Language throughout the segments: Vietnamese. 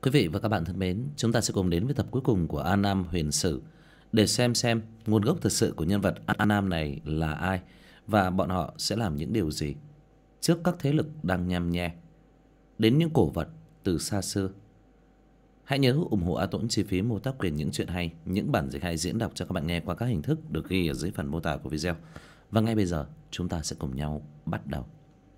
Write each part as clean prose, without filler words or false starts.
Quý vị và các bạn thân mến, chúng ta sẽ cùng đến với tập cuối cùng của An Nam Huyền Sử để xem nguồn gốc thực sự của nhân vật An Nam này là ai và bọn họ sẽ làm những điều gì trước các thế lực đang nhăm nhe đến những cổ vật từ xa xưa. Hãy nhớ ủng hộ A Tuấn chi phí mua tác quyền những chuyện hay, những bản dịch hay diễn đọc cho các bạn nghe qua các hình thức được ghi ở dưới phần mô tả của video. Và ngay bây giờ chúng ta sẽ cùng nhau bắt đầu.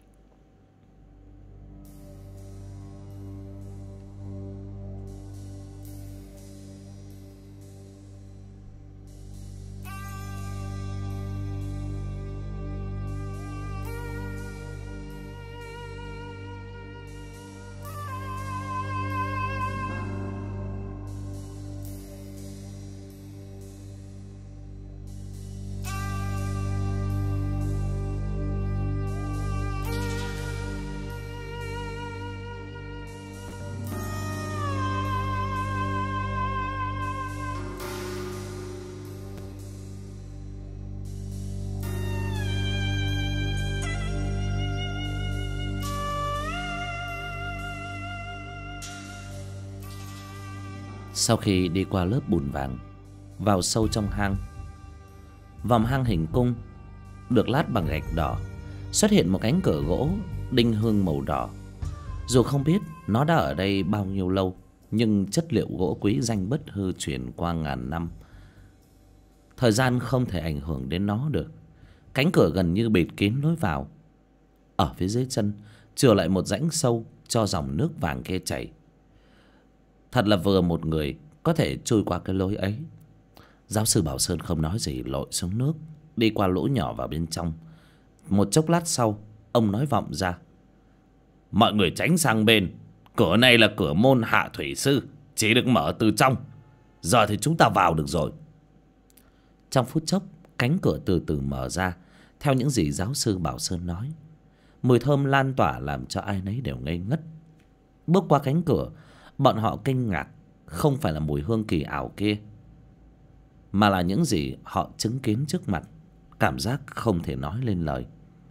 Sau khi đi qua lớp bùn vàng, vào sâu trong hang, vòng hang hình cung được lát bằng gạch đỏ, xuất hiện một cánh cửa gỗ đinh hương màu đỏ. Dù không biết nó đã ở đây bao nhiêu lâu, nhưng chất liệu gỗ quý danh bất hư truyền qua ngàn năm, thời gian không thể ảnh hưởng đến nó được. Cánh cửa gần như bịt kín lối vào. Ở phía dưới chân chừa lại một rãnh sâu cho dòng nước vàng kia chảy. Thật là vừa một người có thể trôi qua cái lối ấy. Giáo sư Bảo Sơn không nói gì, lội xuống nước, đi qua lỗ nhỏ vào bên trong. Một chốc lát sau, ông nói vọng ra: mọi người tránh sang bên, cửa này là cửa môn hạ thủy sư, chỉ được mở từ trong. Giờ thì chúng ta vào được rồi. Trong phút chốc, cánh cửa từ từ mở ra theo những gì giáo sư Bảo Sơn nói. Mùi thơm lan tỏa làm cho ai nấy đều ngây ngất. Bước qua cánh cửa, bọn họ kinh ngạc không phải là mùi hương kỳ ảo kia, mà là những gì họ chứng kiến trước mặt. Cảm giác không thể nói lên lời.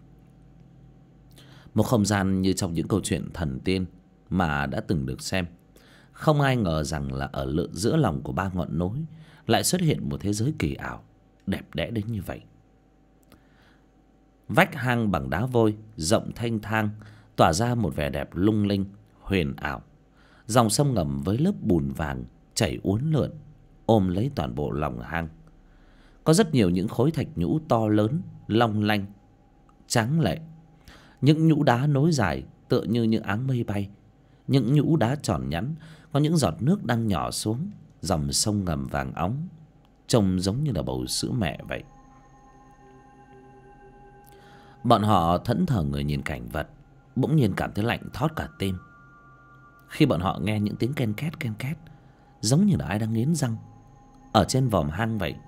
Một không gian như trong những câu chuyện thần tiên mà đã từng được xem. Không ai ngờ rằng là ở giữa lòng của ba ngọn núi lại xuất hiện một thế giới kỳ ảo, đẹp đẽ đến như vậy. Vách hang bằng đá vôi, rộng thênh thang, tỏa ra một vẻ đẹp lung linh, huyền ảo. Dòng sông ngầm với lớp bùn vàng chảy uốn lượn, ôm lấy toàn bộ lòng hang. Có rất nhiều những khối thạch nhũ to lớn, long lanh, tráng lệ. Những nhũ đá nối dài tựa như những áng mây bay. Những nhũ đá tròn nhẵn, có những giọt nước đang nhỏ xuống. Dòng sông ngầm vàng óng, trông giống như là bầu sữa mẹ vậy. Bọn họ thẫn thờ người nhìn cảnh vật, bỗng nhiên cảm thấy lạnh thót cả tim. Khi bọn họ nghe những tiếng ken két, giống như là ai đang nghiến răng ở trên vòm hang vậy.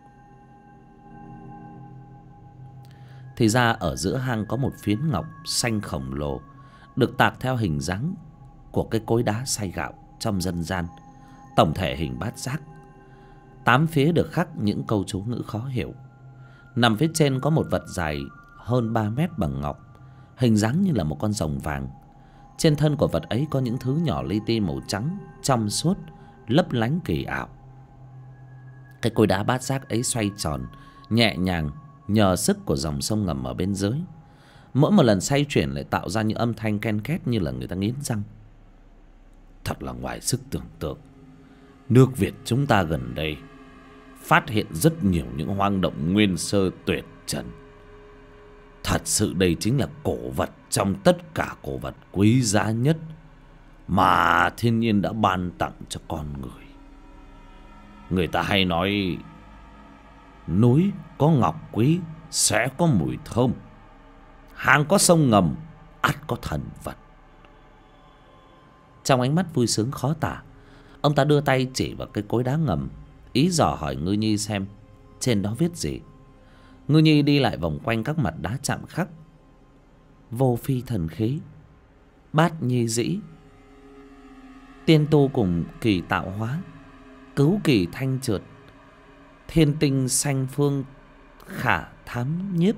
Thì ra ở giữa hang có một phiến ngọc xanh khổng lồ, được tạc theo hình dáng của cái cối đá xay gạo trong dân gian, tổng thể hình bát giác. 8 phía được khắc những câu chú ngữ khó hiểu. Nằm phía trên có một vật dài hơn 3 mét bằng ngọc, hình dáng như là một con rồng vàng. Trên thân của vật ấy có những thứ nhỏ li ti màu trắng, trong suốt, lấp lánh kỳ ảo. Cái cối đá bát giác ấy xoay tròn nhẹ nhàng nhờ sức của dòng sông ngầm ở bên dưới. Mỗi một lần xoay chuyển lại tạo ra những âm thanh ken két như là người ta nghiến răng. Thật là ngoài sức tưởng tượng. Nước Việt chúng ta gần đây phát hiện rất nhiều những hoang động nguyên sơ tuyệt trần. Thật sự đây chính là cổ vật trong tất cả cổ vật quý giá nhất mà thiên nhiên đã ban tặng cho con người. Người ta hay nói núi có ngọc quý sẽ có mùi thơm, hang có sông ngầm ắt có thần vật. Trong ánh mắt vui sướng khó tả, ông ta đưa tay chỉ vào cái cối đá ngầm, ý dò hỏi Ngư Nhi xem trên đó viết gì. Ngư Nhi đi lại vòng quanh các mặt đá chạm khắc: vô phi thần khí, bát nhi dĩ, tiên tu cùng kỳ tạo hóa, cứu kỳ thanh trượt, thiên tinh sanh phương khả thám nhiếp,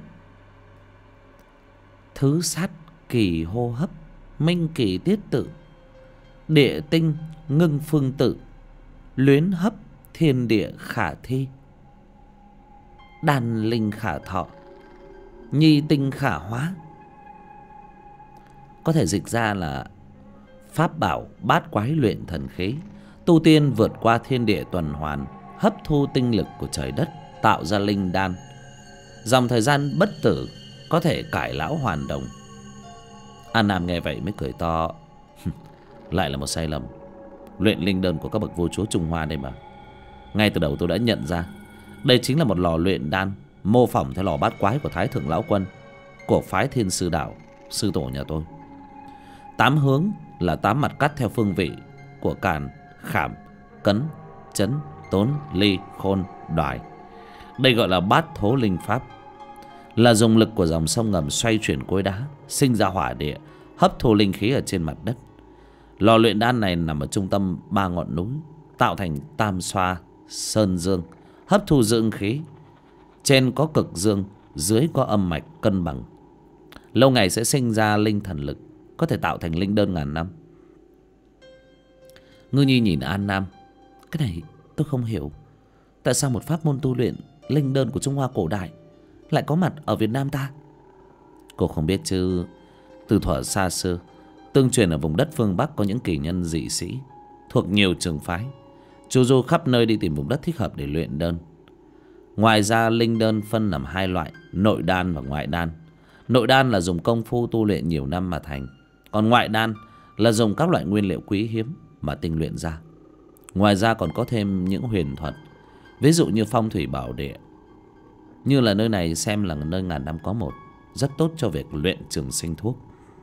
thứ sát kỳ hô hấp, minh kỳ tiết tự, Địa tinh ngưng phương tự, luyến hấp thiên địa khả thi. Đan linh khả thọ, nhi tinh khả hóa. Có thể dịch ra là pháp bảo bát quái luyện thần khí, tu tiên vượt qua thiên địa tuần hoàn, hấp thu tinh lực của trời đất, tạo ra linh đan. Dòng thời gian bất tử, có thể cải lão hoàn đồng. An Nam nghe vậy mới cười to. Lại là một sai lầm. Luyện linh đơn của các bậc vua chúa Trung Hoa đây mà. Ngay từ đầu tôi đã nhận ra đây chính là một lò luyện đan mô phỏng theo lò bát quái của Thái Thượng Lão Quân, của phái Thiên Sư Đạo, sư tổ nhà tôi. 8 hướng là 8 mặt cắt theo phương vị của Càn, Khảm, Cấn, Chấn, Tốn, Ly, Khôn, Đoài. Đây gọi là bát thố linh pháp, là dùng lực của dòng sông ngầm xoay chuyển cối đá, sinh ra hỏa địa, hấp thu linh khí ở trên mặt đất. Lò luyện đan này nằm ở trung tâm 3 ngọn núi, tạo thành tam xoa sơn dương, hấp thu dưỡng khí. Trên có cực dương, dưới có âm mạch cân bằng. Lâu ngày sẽ sinh ra linh thần lực, có thể tạo thành linh đơn ngàn năm. Ngư Nhi nhìn An Nam. Cái này tôi không hiểu. Tại sao một pháp môn tu luyện linh đơn của Trung Hoa cổ đại lại có mặt ở Việt Nam ta? Cô không biết chứ, từ thuở xa xưa, tương truyền ở vùng đất phương Bắc có những kỳ nhân dị sĩ thuộc nhiều trường phái, chu du khắp nơi đi tìm vùng đất thích hợp để luyện đơn. Ngoài ra, linh đơn phân làm 2 loại, nội đan và ngoại đan. Nội đan là dùng công phu tu luyện nhiều năm mà thành, còn ngoại đan là dùng các loại nguyên liệu quý hiếm mà tinh luyện ra. Ngoài ra còn có thêm những huyền thuật, ví dụ như phong thủy bảo địa, như là nơi này xem là nơi ngàn năm có một, rất tốt cho việc luyện trường sinh thuốc.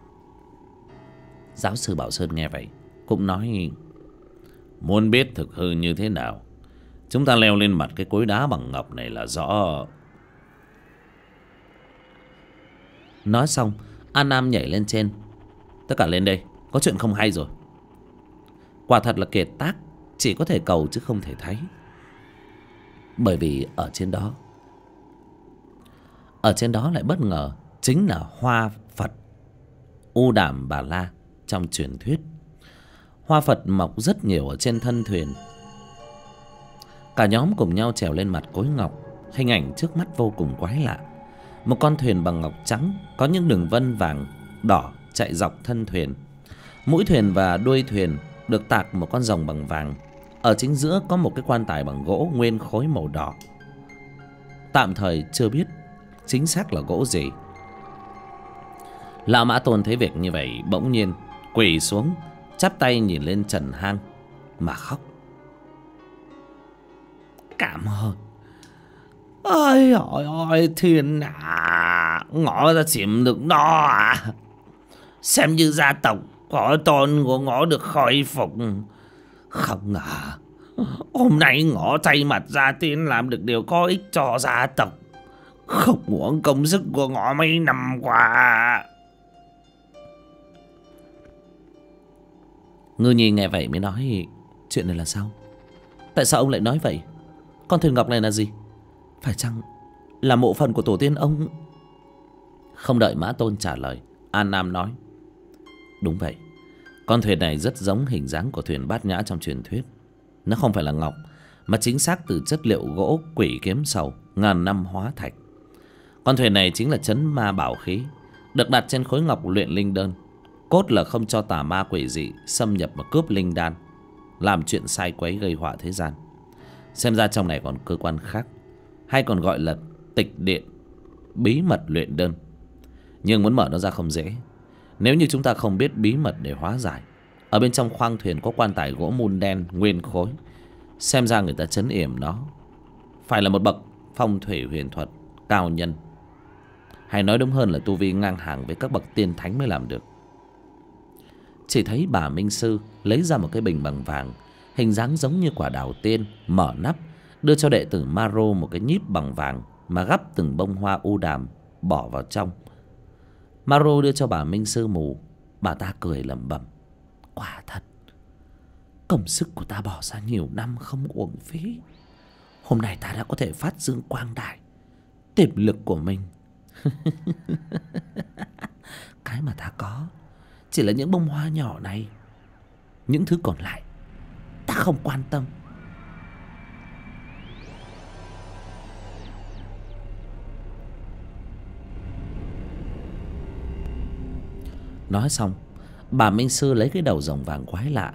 Giáo sư Bảo Sơn nghe vậy cũng nói: muốn biết thực hư như thế nào, chúng ta leo lên mặt cái cối đá bằng ngọc này là rõ. Nói xong, An Nam nhảy lên trên. Tất cả lên đây, có chuyện không hay rồi. Quả thật là kiệt tác, chỉ có thể cầu chứ không thể thấy. Bởi vì ở trên đó lại bất ngờ chính là Hoa Phật U Đàm Bà La trong truyền thuyết. Hoa Phật mọc rất nhiều ở trên thân thuyền. Cả nhóm cùng nhau trèo lên mặt cối ngọc. Hình ảnh trước mắt vô cùng quái lạ. Một con thuyền bằng ngọc trắng, có những đường vân vàng đỏ chạy dọc thân thuyền. Mũi thuyền và đuôi thuyền được tạc một con rồng bằng vàng. Ở chính giữa có một cái quan tài bằng gỗ nguyên khối màu đỏ. Tạm thời chưa biết chính xác là gỗ gì. Lão Mã Tôn thấy việc như vậy bỗng nhiên quỳ xuống, chắp tay nhìn lên trần hang mà khóc. Cảm ơn. Ôi ôi ôi, thuyền à, ngõ ra chìm được nó à. Xem như gia tộc có tôn của ngõ được khôi phục. Không ngờ hôm nay ngõ thay mặt gia tiên làm được điều có ích cho gia tộc, không uổng công sức của ngõ mấy năm qua. Ngư Nhi nghe vậy mới nói: chuyện này là sao? Tại sao ông lại nói vậy? Con thuyền ngọc này là gì? Phải chăng là mộ phần của tổ tiên ông? Không đợi Mã Tôn trả lời, An Nam nói: đúng vậy. Con thuyền này rất giống hình dáng của thuyền Bát Nhã trong truyền thuyết. Nó không phải là ngọc, mà chính xác từ chất liệu gỗ quỷ kiếm sầu ngàn năm hóa thạch. Con thuyền này chính là trấn ma bảo khí, được đặt trên khối ngọc luyện linh đơn. Cốt là không cho tà ma quỷ dị xâm nhập và cướp linh đan, làm chuyện sai quấy gây họa thế gian. Xem ra trong này còn cơ quan khác, hay còn gọi là tịch điện, bí mật luyện đơn. Nhưng muốn mở nó ra không dễ. Nếu như chúng ta không biết bí mật để hóa giải. Ở bên trong khoang thuyền có quan tài gỗ mun đen nguyên khối. Xem ra người ta trấn yểm nó phải là một bậc phong thủy huyền thuật cao nhân, hay nói đúng hơn là tu vi ngang hàng với các bậc tiên thánh mới làm được. Chỉ thấy bà Minh Sư lấy ra một cái bình bằng vàng, hình dáng giống như quả đào tiên, mở nắp, đưa cho đệ tử Maro một cái nhíp bằng vàng mà gắp từng bông hoa u đàm bỏ vào trong. Maro đưa cho bà Minh Sư mù. Bà ta cười lẩm bẩm: quả thật, công sức của ta bỏ ra nhiều năm không uổng phí. Hôm nay ta đã có thể phát dương quang đại tiềm lực của mình. Cái mà ta có chỉ là những bông hoa nhỏ này. Những thứ còn lại ta không quan tâm. Nói xong, bà Minh Sư lấy cái đầu rồng vàng quái lạ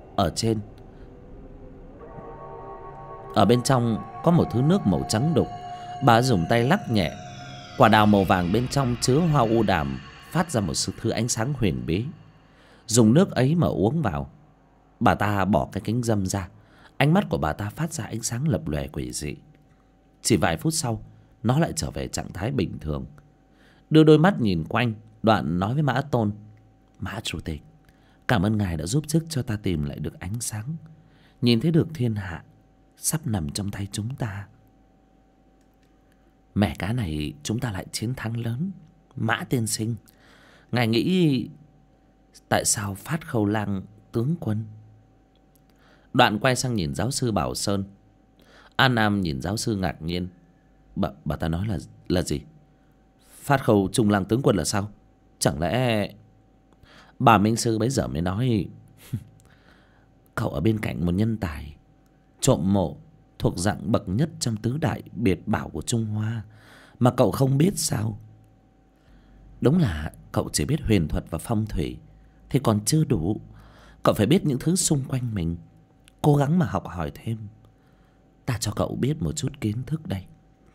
ở bên trong có một thứ nước màu trắng đục. Bà dùng tay lắc nhẹ, quả đào màu vàng bên trong chứa hoa u đàm phát ra một thứ ánh sáng huyền bí. Dùng nước ấy mà uống vào, bà ta bỏ cái kính râm ra, ánh mắt của bà ta phát ra ánh sáng lập lòe quỷ dị. Chỉ vài phút sau, nó lại trở về trạng thái bình thường. Đưa đôi mắt nhìn quanh, Đoạn nói với Mã Tôn: Mã chủ tịch, cảm ơn ngài đã giúp sức cho ta tìm lại được ánh sáng, nhìn thấy được thiên hạ sắp nằm trong tay chúng ta. Mẻ cá này chúng ta lại chiến thắng lớn. Mã tiên sinh, ngài nghĩ tại sao Phát Khâu Lang tướng quân? Đoạn quay sang nhìn giáo sư Bảo Sơn. An Nam nhìn giáo sư ngạc nhiên. Bà ta nói là gì? Phát Khâu Trung Lang tướng quân là sao? Chẳng lẽ... Bà Minh Sư bấy giờ mới nói: Cậu ở bên cạnh một nhân tài trộm mộ thuộc dạng bậc nhất trong tứ đại biệt bảo của Trung Hoa mà cậu không biết sao? Đúng là cậu chỉ biết huyền thuật và phong thủy thì còn chưa đủ. Cậu phải biết những thứ xung quanh mình, cố gắng mà học hỏi thêm. Ta cho cậu biết một chút kiến thức đây.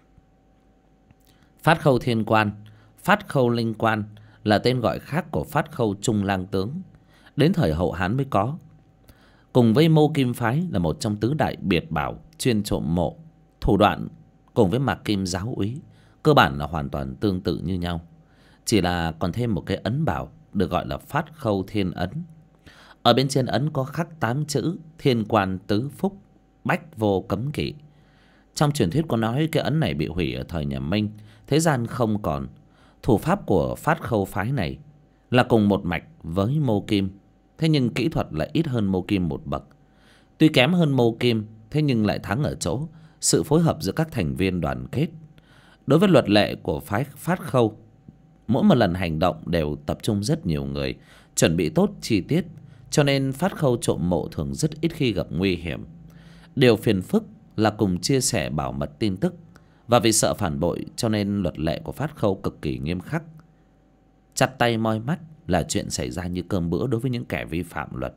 Phát Khâu Thiên Quan, Phát Khâu Linh Quan là tên gọi khác của Phát Khâu Trung Lang tướng, đến thời hậu Hán mới có. Cùng với Mô Kim Phái là một trong tứ đại biệt bảo chuyên trộm mộ, thủ đoạn cùng với Mạc Kim Giáo úy cơ bản là hoàn toàn tương tự như nhau, chỉ là còn thêm một cái ấn bảo được gọi là Phát Khâu Thiên Ấn. Ở bên trên ấn có khắc 8 chữ Thiên Quan Tứ Phúc, Bách Vô Cấm Kỵ. Trong truyền thuyết có nói cái ấn này bị hủy ở thời nhà Minh, thế gian không còn. Thủ pháp của Phát Khâu phái này là cùng một mạch với Mô Kim, thế nhưng kỹ thuật lại ít hơn Mô Kim một bậc. Tuy kém hơn Mô Kim, thế nhưng lại thắng ở chỗ sự phối hợp giữa các thành viên đoàn kết. Đối với luật lệ của phái Phát Khâu, mỗi một lần hành động đều tập trung rất nhiều người, chuẩn bị tốt chi tiết, cho nên Phát Khâu trộm mộ thường rất ít khi gặp nguy hiểm. Điều phiền phức là cùng chia sẻ bảo mật tin tức, và vì sợ phản bội cho nên luật lệ của Phát Khâu cực kỳ nghiêm khắc. Chặt tay moi mắt là chuyện xảy ra như cơm bữa đối với những kẻ vi phạm luật.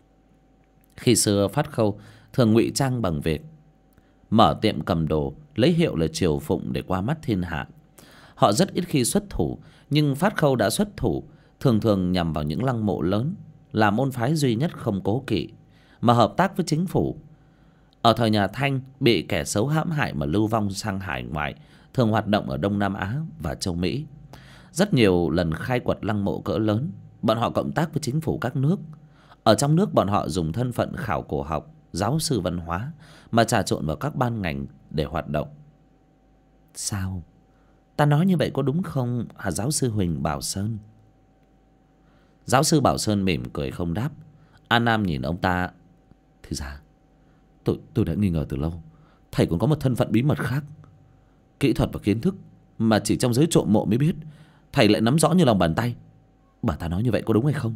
Khi xưa Phát Khâu thường ngụy trang bằng việc mở tiệm cầm đồ, lấy hiệu là Triều Phụng để qua mắt thiên hạ. Họ rất ít khi xuất thủ, nhưng Phát Khâu đã xuất thủ, thường thường nhằm vào những lăng mộ lớn, là môn phái duy nhất không cố kỵ mà hợp tác với chính phủ. Ở thời nhà Thanh, bị kẻ xấu hãm hại mà lưu vong sang hải ngoại, thường hoạt động ở Đông Nam Á và châu Mỹ. Rất nhiều lần khai quật lăng mộ cỡ lớn, bọn họ cộng tác với chính phủ các nước. Ở trong nước, bọn họ dùng thân phận khảo cổ học, giáo sư văn hóa mà trà trộn vào các ban ngành để hoạt động. Sao? Ta nói như vậy có đúng không hả giáo sư Huỳnh Bảo Sơn? Giáo sư Bảo Sơn mỉm cười không đáp. An Nam nhìn ông ta: Thì ra tôi đã nghi ngờ từ lâu, thầy còn có một thân phận bí mật khác, kỹ thuật và kiến thức mà chỉ trong giới trộm mộ mới biết, thầy lại nắm rõ như lòng bàn tay. Bà ta nói như vậy có đúng hay không?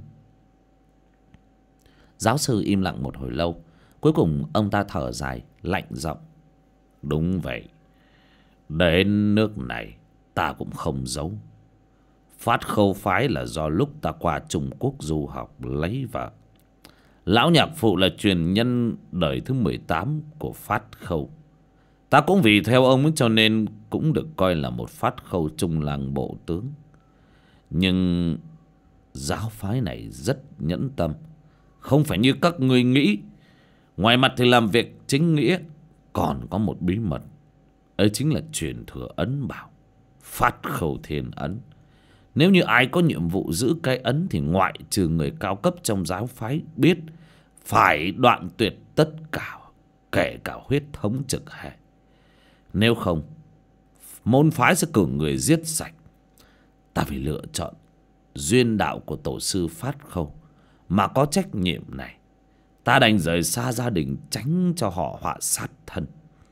Giáo sư im lặng một hồi lâu, cuối cùng ông ta thở dài lạnh giọng: Đúng vậy, đến nước này ta cũng không giấu. Phát Khâu phái là do lúc ta qua Trung Quốc du học lấy vợ. Lão nhạc phụ là truyền nhân đời thứ 18 của Phát Khâu. Ta cũng vì theo ông ấy cho nên cũng được coi là một Phát Khâu Trung Lang bộ tướng. Nhưng giáo phái này rất nhẫn tâm, không phải như các ngươi nghĩ. Ngoài mặt thì làm việc chính nghĩa, còn có một bí mật, ấy chính là truyền thừa ấn bảo Phát Khâu Thiên Ấn. Nếu như ai có nhiệm vụ giữ cái ấn thì ngoại trừ người cao cấp trong giáo phái biết, phải đoạn tuyệt tất cả, kể cả huyết thống trực hệ. Nếu không, môn phái sẽ cử người giết sạch. Ta phải lựa chọn duyên đạo của tổ sư Phát Khâu mà có trách nhiệm này. Ta đành rời xa gia đình, tránh cho họ họa sát thân.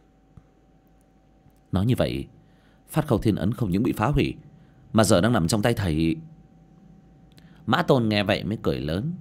Nói như vậy, Phát Khâu Thiên Ấn không những bị phá hủy mà giờ đang nằm trong tay thầy. Mã Tôn nghe vậy mới cười lớn.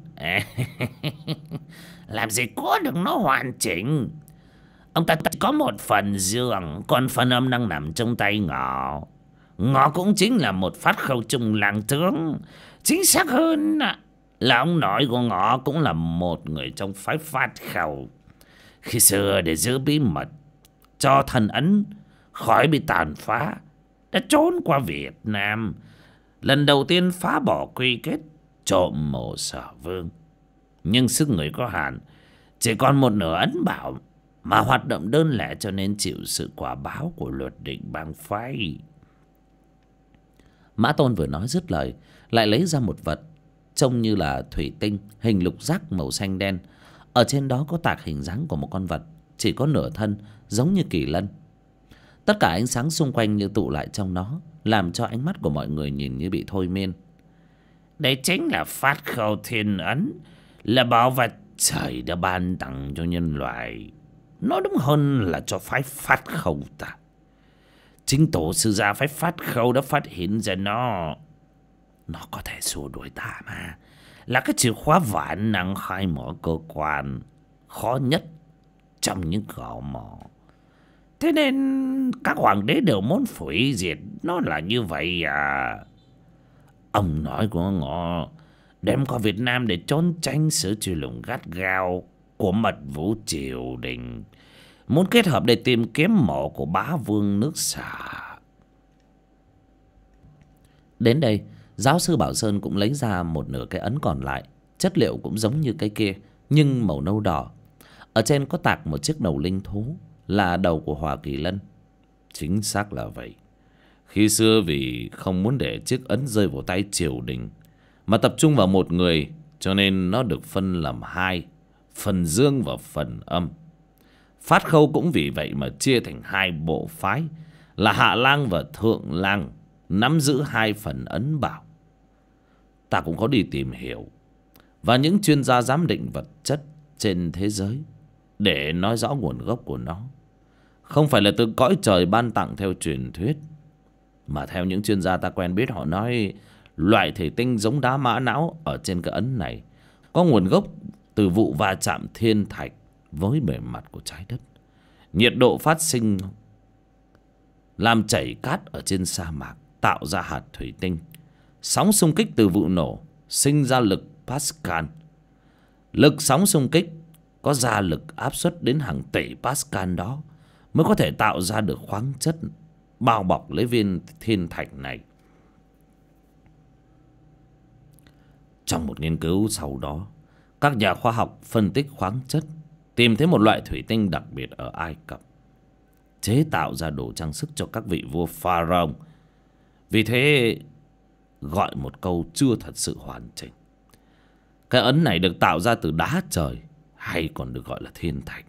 Làm gì có được nó hoàn chỉnh. Ông ta chỉ có một phần dương, còn phần âm đang nằm trong tay Ngọ. Ngọ cũng chính là một phát khâu trung lang tướng. Chính xác hơn là ông nội của Ngọ cũng là một người trong phái phát khâu. Khi xưa để giữ bí mật cho thần ấn khỏi bị tàn phá, đã trốn qua Việt Nam, lần đầu tiên phá bỏ quy kết trộm mộ Sở Vương. Nhưng sức người có hạn, chỉ còn một nửa ấn bảo mà hoạt động đơn lẻ, cho nên chịu sự quả báo của luật định bang phái. Mã Tôn vừa nói dứt lời, lại lấy ra một vật trông như là thủy tinh, hình lục giác màu xanh đen. Ở trên đó có tạc hình dáng của một con vật, chỉ có nửa thân, giống như kỳ lân. Tất cả ánh sáng xung quanh như tụ lại trong nó, làm cho ánh mắt của mọi người nhìn như bị thôi miên. Đây chính là phát khâu thiên ấn, là bảo vật trời đã ban tặng cho nhân loại. Nó đúng hơn là cho phái phát khâu ta. Chính tổ sư gia phái phát khâu đã phát hiện ra nó. Nó có thể xua đuổi ta mà, là cái chìa khóa vạn năng khai mở cơ quan khó nhất trong những gò mỏ. Thế nên các hoàng đế đều muốn hủy diệt nó là như vậy à. Ông nói của Ngọ đem qua Việt Nam để trốn tránh sự truy lùng gắt gao của mật vũ triều đình, muốn kết hợp để tìm kiếm mộ của bá vương nước Sở. Đến đây, giáo sư Bảo Sơn cũng lấy ra một nửa cái ấn còn lại. Chất liệu cũng giống như cái kia, nhưng màu nâu đỏ. Ở trên có tạc một chiếc đầu linh thú, là đầu của Hỏa Kỳ Lân. Chính xác là vậy. Khi xưa vì không muốn để chiếc ấn rơi vào tay triều đình, mà tập trung vào một người, cho nên nó được phân làm hai, phần dương và phần âm. Phát khâu cũng vì vậy mà chia thành hai bộ phái, là Hạ Lang và Thượng Lang, nắm giữ hai phần ấn bảo. Ta cũng có đi tìm hiểu, và những chuyên gia giám định vật chất trên thế giới, để nói rõ nguồn gốc của nó. Không phải là từ cõi trời ban tặng theo truyền thuyết, mà theo những chuyên gia ta quen biết, họ nói loại thủy tinh giống đá mã não ở trên cái ấn này có nguồn gốc từ vụ va chạm thiên thạch với bề mặt của trái đất. Nhiệt độ phát sinh làm chảy cát ở trên sa mạc, tạo ra hạt thủy tinh. Sóng xung kích từ vụ nổ sinh ra lực Pascal. Lực sóng xung kích có gia lực áp suất đến hàng tỷ Pascal đó mới có thể tạo ra được khoáng chất bao bọc lấy viên thiên thạch này. Trong một nghiên cứu sau đó, các nhà khoa học phân tích khoáng chất, tìm thấy một loại thủy tinh đặc biệt ở Ai Cập, chế tạo ra đồ trang sức cho các vị vua Pharaoh. Vì thế gọi một câu chưa thật sự hoàn chỉnh. Cái ấn này được tạo ra từ đá trời, hay còn được gọi là thiên thạch.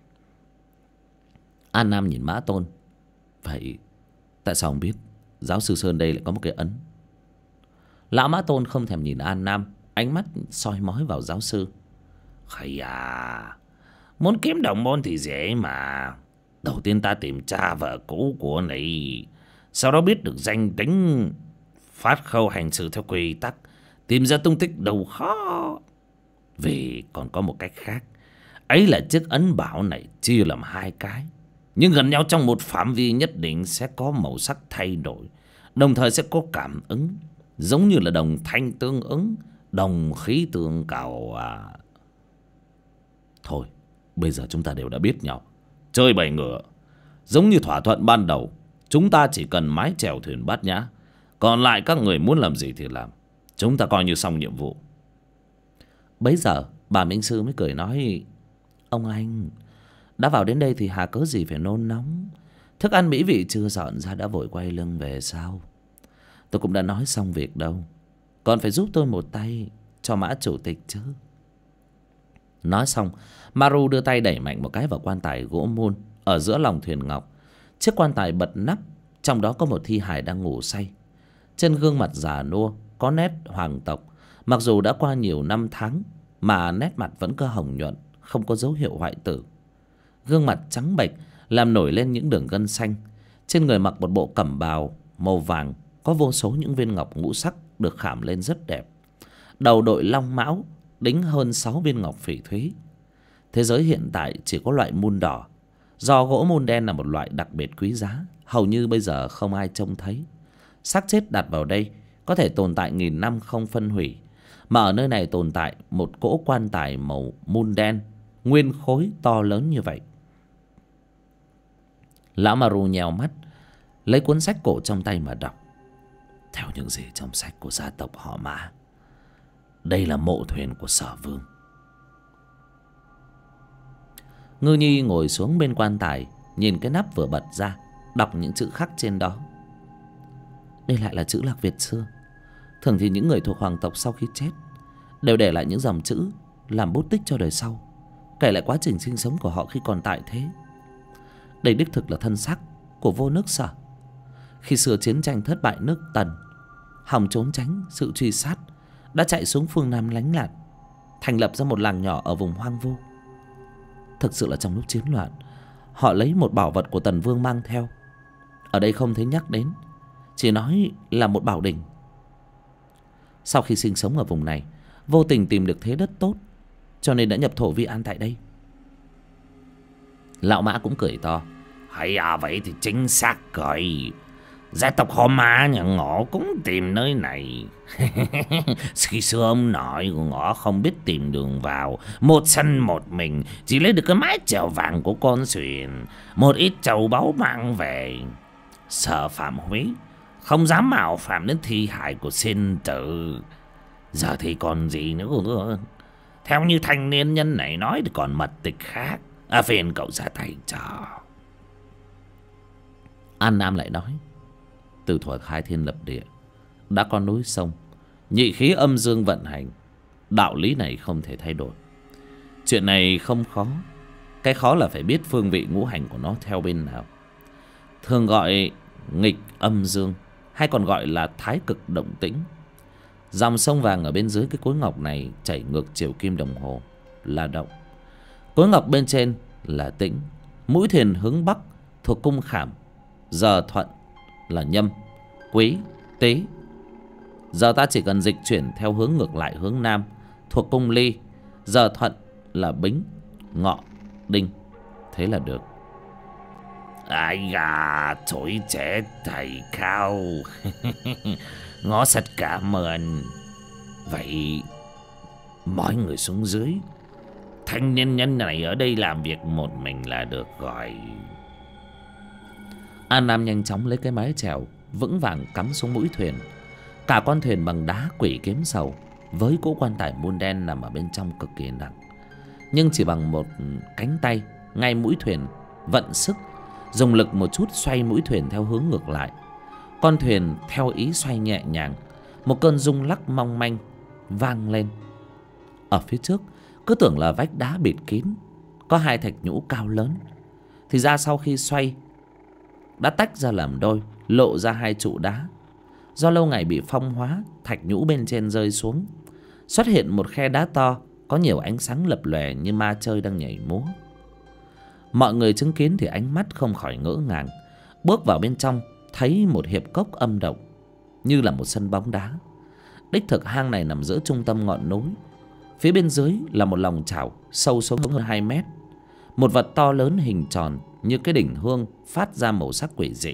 An Nam nhìn Mã Tôn. Vậy tại sao ông biết giáo sư Sơn đây lại có một cái ấn? Lão Mã Tôn không thèm nhìn An Nam, ánh mắt soi mói vào giáo sư. Khây à, muốn kiếm đồng môn thì dễ mà. Đầu tiên ta tìm cha vợ cũ của ông ấy, sau đó biết được danh tính, phát khâu hành sự theo quy tắc, tìm ra tung tích đâu khó. Vì còn có một cách khác, ấy là chiếc ấn bảo này chia làm hai cái, nhưng gần nhau trong một phạm vi nhất định sẽ có màu sắc thay đổi, đồng thời sẽ có cảm ứng, giống như là đồng thanh tương ứng, đồng khí tương cầu à. Thôi, bây giờ chúng ta đều đã biết nhau, chơi bày ngửa. Giống như thỏa thuận ban đầu, chúng ta chỉ cần mái chèo thuyền Bát Nhã, còn lại các người muốn làm gì thì làm. Chúng ta coi như xong nhiệm vụ. Bấy giờ bà Minh Sư mới cười nói: Ông anh đã vào đến đây thì hà cớ gì phải nôn nóng. Thức ăn mỹ vị chưa dọn ra đã vội quay lưng về sao? Tôi cũng đã nói xong việc đâu, còn phải giúp tôi một tay cho Mã chủ tịch chứ. Nói xong, Maru đưa tay đẩy mạnh một cái vào quan tài gỗ mun ở giữa lòng thuyền ngọc. Chiếc quan tài bật nắp, trong đó có một thi hài đang ngủ say. Trên gương mặt già nua có nét hoàng tộc, mặc dù đã qua nhiều năm tháng mà nét mặt vẫn cứ hồng nhuận, không có dấu hiệu hoại tử. Gương mặt trắng bệch làm nổi lên những đường gân xanh. Trên người mặc một bộ cẩm bào màu vàng, có vô số những viên ngọc ngũ sắc được khảm lên rất đẹp. đầu đội long mão, đính hơn 6 viên ngọc phỉ thúy. Thế giới hiện tại chỉ có loại mun đỏ, do gỗ mun đen là một loại đặc biệt quý giá, hầu như bây giờ không ai trông thấy. Xác chết đặt vào đây có thể tồn tại nghìn năm không phân hủy, mà ở nơi này tồn tại một cỗ quan tài màu mun đen nguyên khối to lớn như vậy. Lão Maru nhèo mắt, lấy cuốn sách cổ trong tay mà đọc. Theo những gì trong sách của gia tộc họ Mã, đây là mộ thuyền của Sở Vương. Ngư Nhi ngồi xuống bên quan tài, nhìn cái nắp vừa bật ra, đọc những chữ khắc trên đó. Đây lại là chữ Lạc Việt xưa. Thường thì những người thuộc hoàng tộc sau khi chết đều để lại những dòng chữ làm bút tích cho đời sau, kể lại quá trình sinh sống của họ khi còn tại thế. Đây đích thực là thân xác của vua nước Sở. Khi xưa chiến tranh thất bại nước Tần, hòng trốn tránh sự truy sát, đã chạy xuống phương Nam lánh nạn, thành lập ra một làng nhỏ ở vùng hoang vu. Thực sự là trong lúc chiến loạn, họ lấy một bảo vật của Tần Vương mang theo. Ở đây không thấy nhắc đến, chỉ nói là một bảo đình. Sau khi sinh sống ở vùng này, vô tình tìm được thế đất tốt, cho nên đã nhập thổ vi an tại đây. Lão Mã cũng cười to. Hay à, vậy thì chính xác rồi. Gia tộc họ Mã nhà Ngọ cũng tìm nơi này. Khi xưa ông nội của Ngọ không biết tìm đường vào, một thân một mình, chỉ lấy được cái mái chèo vàng của con thuyền, một ít châu báu mang về. Sợ Phạm Húy không dám mạo phạm đến thi hài của sinh tử. Giờ thì còn gì nữa. Theo như thanh niên nhân này nói thì còn mật tịch khác. Phiền cậu ra tay cho. An Nam lại nói, từ thuở khai thiên lập địa đã có núi sông, nhị khí âm dương vận hành, đạo lý này không thể thay đổi. Chuyện này không khó, cái khó là phải biết phương vị ngũ hành của nó theo bên nào. Thường gọi nghịch âm dương, hay còn gọi là thái cực động tĩnh. Dòng sông vàng ở bên dưới cái cối ngọc này chảy ngược chiều kim đồng hồ là động, cối ngọc bên trên là tĩnh. Mũi thuyền hướng bắc thuộc cung Khảm, giờ thuận là Nhâm, Quý, Tý. Giờ ta chỉ cần dịch chuyển theo hướng ngược lại hướng nam thuộc cung Ly, giờ thuận là Bính, Ngọ, Đinh. Thế là được. Ai da, tuổi trẻ thầy cao. Ngõ rất cảm ơn. Vậy mọi người xuống dưới, thanh niên nhân này ở đây làm việc một mình là được rồi. An Nam nhanh chóng lấy cái mái chèo vững vàng cắm xuống mũi thuyền. Cả con thuyền bằng đá quỷ kiếm sầu, với cỗ quan tài mun đen nằm ở bên trong cực kỳ nặng, nhưng chỉ bằng một cánh tay ngay mũi thuyền vận sức, dùng lực một chút xoay mũi thuyền theo hướng ngược lại. Con thuyền theo ý xoay nhẹ nhàng, một cơn rung lắc mong manh vang lên. Ở phía trước cứ tưởng là vách đá bịt kín, có hai thạch nhũ cao lớn, thì ra sau khi xoay đã tách ra làm đôi, lộ ra hai trụ đá. Do lâu ngày bị phong hóa, thạch nhũ bên trên rơi xuống, xuất hiện một khe đá to, có nhiều ánh sáng lập lòe như ma chơi đang nhảy múa. Mọi người chứng kiến thì ánh mắt không khỏi ngỡ ngàng. Bước vào bên trong thấy một hiệp cốc âm độc, như là một sân bóng đá. Đích thực hang này nằm giữa trung tâm ngọn núi. Phía bên dưới là một lòng chảo sâu xuống hơn 2 mét. Một vật to lớn hình tròn như cái đỉnh hương phát ra màu sắc quỷ dị.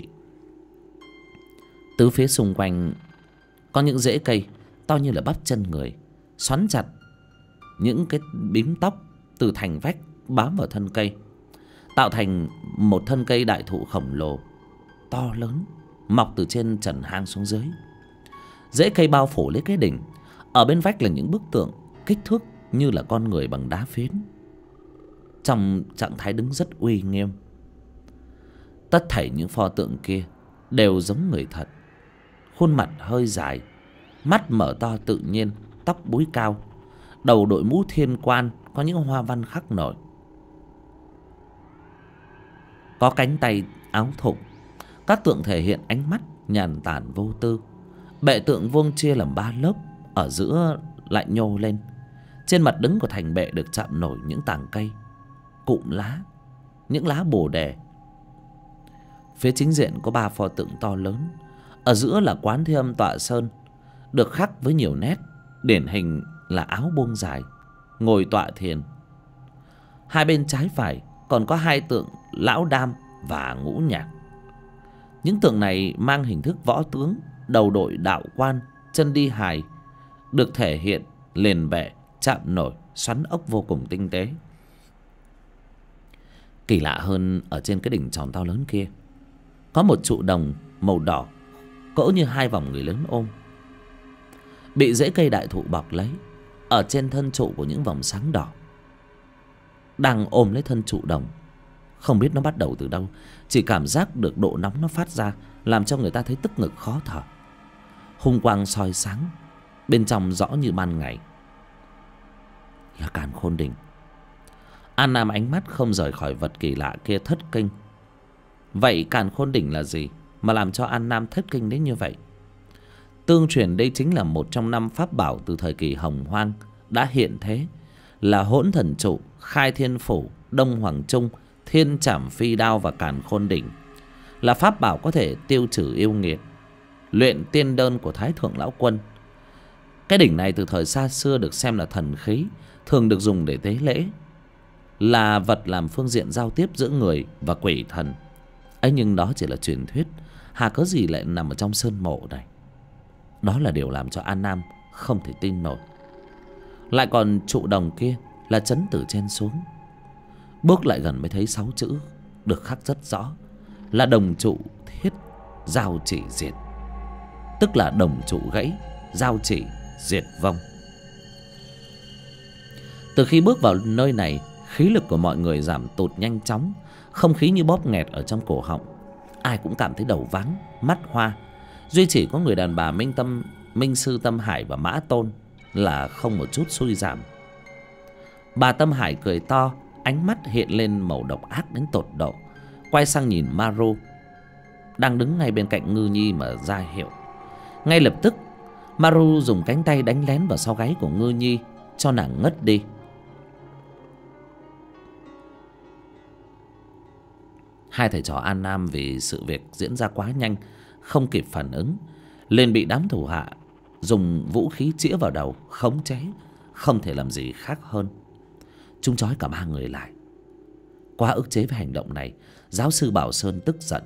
Tứ phía xung quanh có những rễ cây to như là bắp chân người, xoắn chặt những cái bím tóc từ thành vách bám vào thân cây, tạo thành một thân cây đại thụ khổng lồ to lớn mọc từ trên trần hang xuống dưới. Rễ cây bao phủ lấy cái đỉnh. Ở bên vách là những bức tượng kích thước như là con người bằng đá phiến, trong trạng thái đứng rất uy nghiêm. Tất thảy những pho tượng kia đều giống người thật, khuôn mặt hơi dài, mắt mở to tự nhiên, tóc búi cao, đầu đội mũ thiên quan có những hoa văn khắc nổi, có cánh tay áo thụng. Các tượng thể hiện ánh mắt nhàn tản vô tư. Bệ tượng vuông chia làm 3 lớp, ở giữa lại nhô lên. Trên mặt đứng của thành bệ được chạm nổi những tảng cây, cụm lá, những lá bồ đề. Phía chính diện có 3 pho tượng to lớn. Ở giữa là Quán Thế Âm Tọa Sơn, được khắc với nhiều nét điển hình là áo buông dài, ngồi tọa thiền. Hai bên trái phải còn có hai tượng Lão Đam và Ngũ Nhạc. Những tượng này mang hình thức võ tướng, đầu đội đạo quan, chân đi hài, được thể hiện liền bệ, chạm nổi, xoắn ốc vô cùng tinh tế. Kỳ lạ hơn, ở trên cái đỉnh tròn to lớn kia có một trụ đồng màu đỏ, cỡ như hai vòng người lớn ôm, bị rễ cây đại thụ bọc lấy. Ở trên thân trụ của những vòng sáng đỏ đang ôm lấy thân trụ đồng. Không biết nó bắt đầu từ đâu, chỉ cảm giác được độ nóng nó phát ra làm cho người ta thấy tức ngực khó thở. Hung quang soi sáng, bên trong rõ như ban ngày, là Càn Khôn Đỉnh. An Nam ánh mắt không rời khỏi vật kỳ lạ kia, thất kinh. Vậy Càn Khôn Đỉnh là gì mà làm cho An Nam thất kinh đến như vậy? Tương truyền đây chính là một trong 5 pháp bảo từ thời kỳ Hồng Hoang đã hiện thế, là Hỗn Thần Trụ, Khai Thiên Phủ, Đông Hoàng Trung, Thiên Trảm Phi Đao và Càn Khôn Đỉnh. Là pháp bảo có thể tiêu trừ yêu nghiệt, luyện tiên đơn của Thái Thượng Lão Quân. Cái đỉnh này từ thời xa xưa được xem là thần khí, thường được dùng để tế lễ, là vật làm phương diện giao tiếp giữa người và quỷ thần. ấy nhưng đó chỉ là truyền thuyết, hà cớ gì lại nằm ở trong sơn mộ này? Đó là điều làm cho An Nam không thể tin nổi. Lại còn trụ đồng kia là chấn từ trên xuống. Bước lại gần mới thấy 6 chữ được khắc rất rõ, là đồng trụ thiết, giao chỉ diệt. Tức là đồng trụ gãy, giao chỉ diệt vong. Từ khi bước vào nơi này, khí lực của mọi người giảm tụt nhanh chóng, không khí như bóp nghẹt ở trong cổ họng. Ai cũng cảm thấy đầu váng, mắt hoa. Duy chỉ có người đàn bà Minh Sư Tâm Hải và Mã Tôn là không một chút xui giảm. Bà Tâm Hải cười to, ánh mắt hiện lên màu độc ác đến tột độ, quay sang nhìn Maru đang đứng ngay bên cạnh Ngư Nhi mà ra hiệu. Ngay lập tức Maru dùng cánh tay đánh lén vào sau gáy của Ngư Nhi cho nàng ngất đi. Hai thầy trò An Nam vì sự việc diễn ra quá nhanh, không kịp phản ứng, liền bị đám thủ hạ dùng vũ khí chĩa vào đầu, khống chế, không thể làm gì khác hơn. Chúng trói cả 3 người lại. Quá ức chế với hành động này, giáo sư Bảo Sơn tức giận.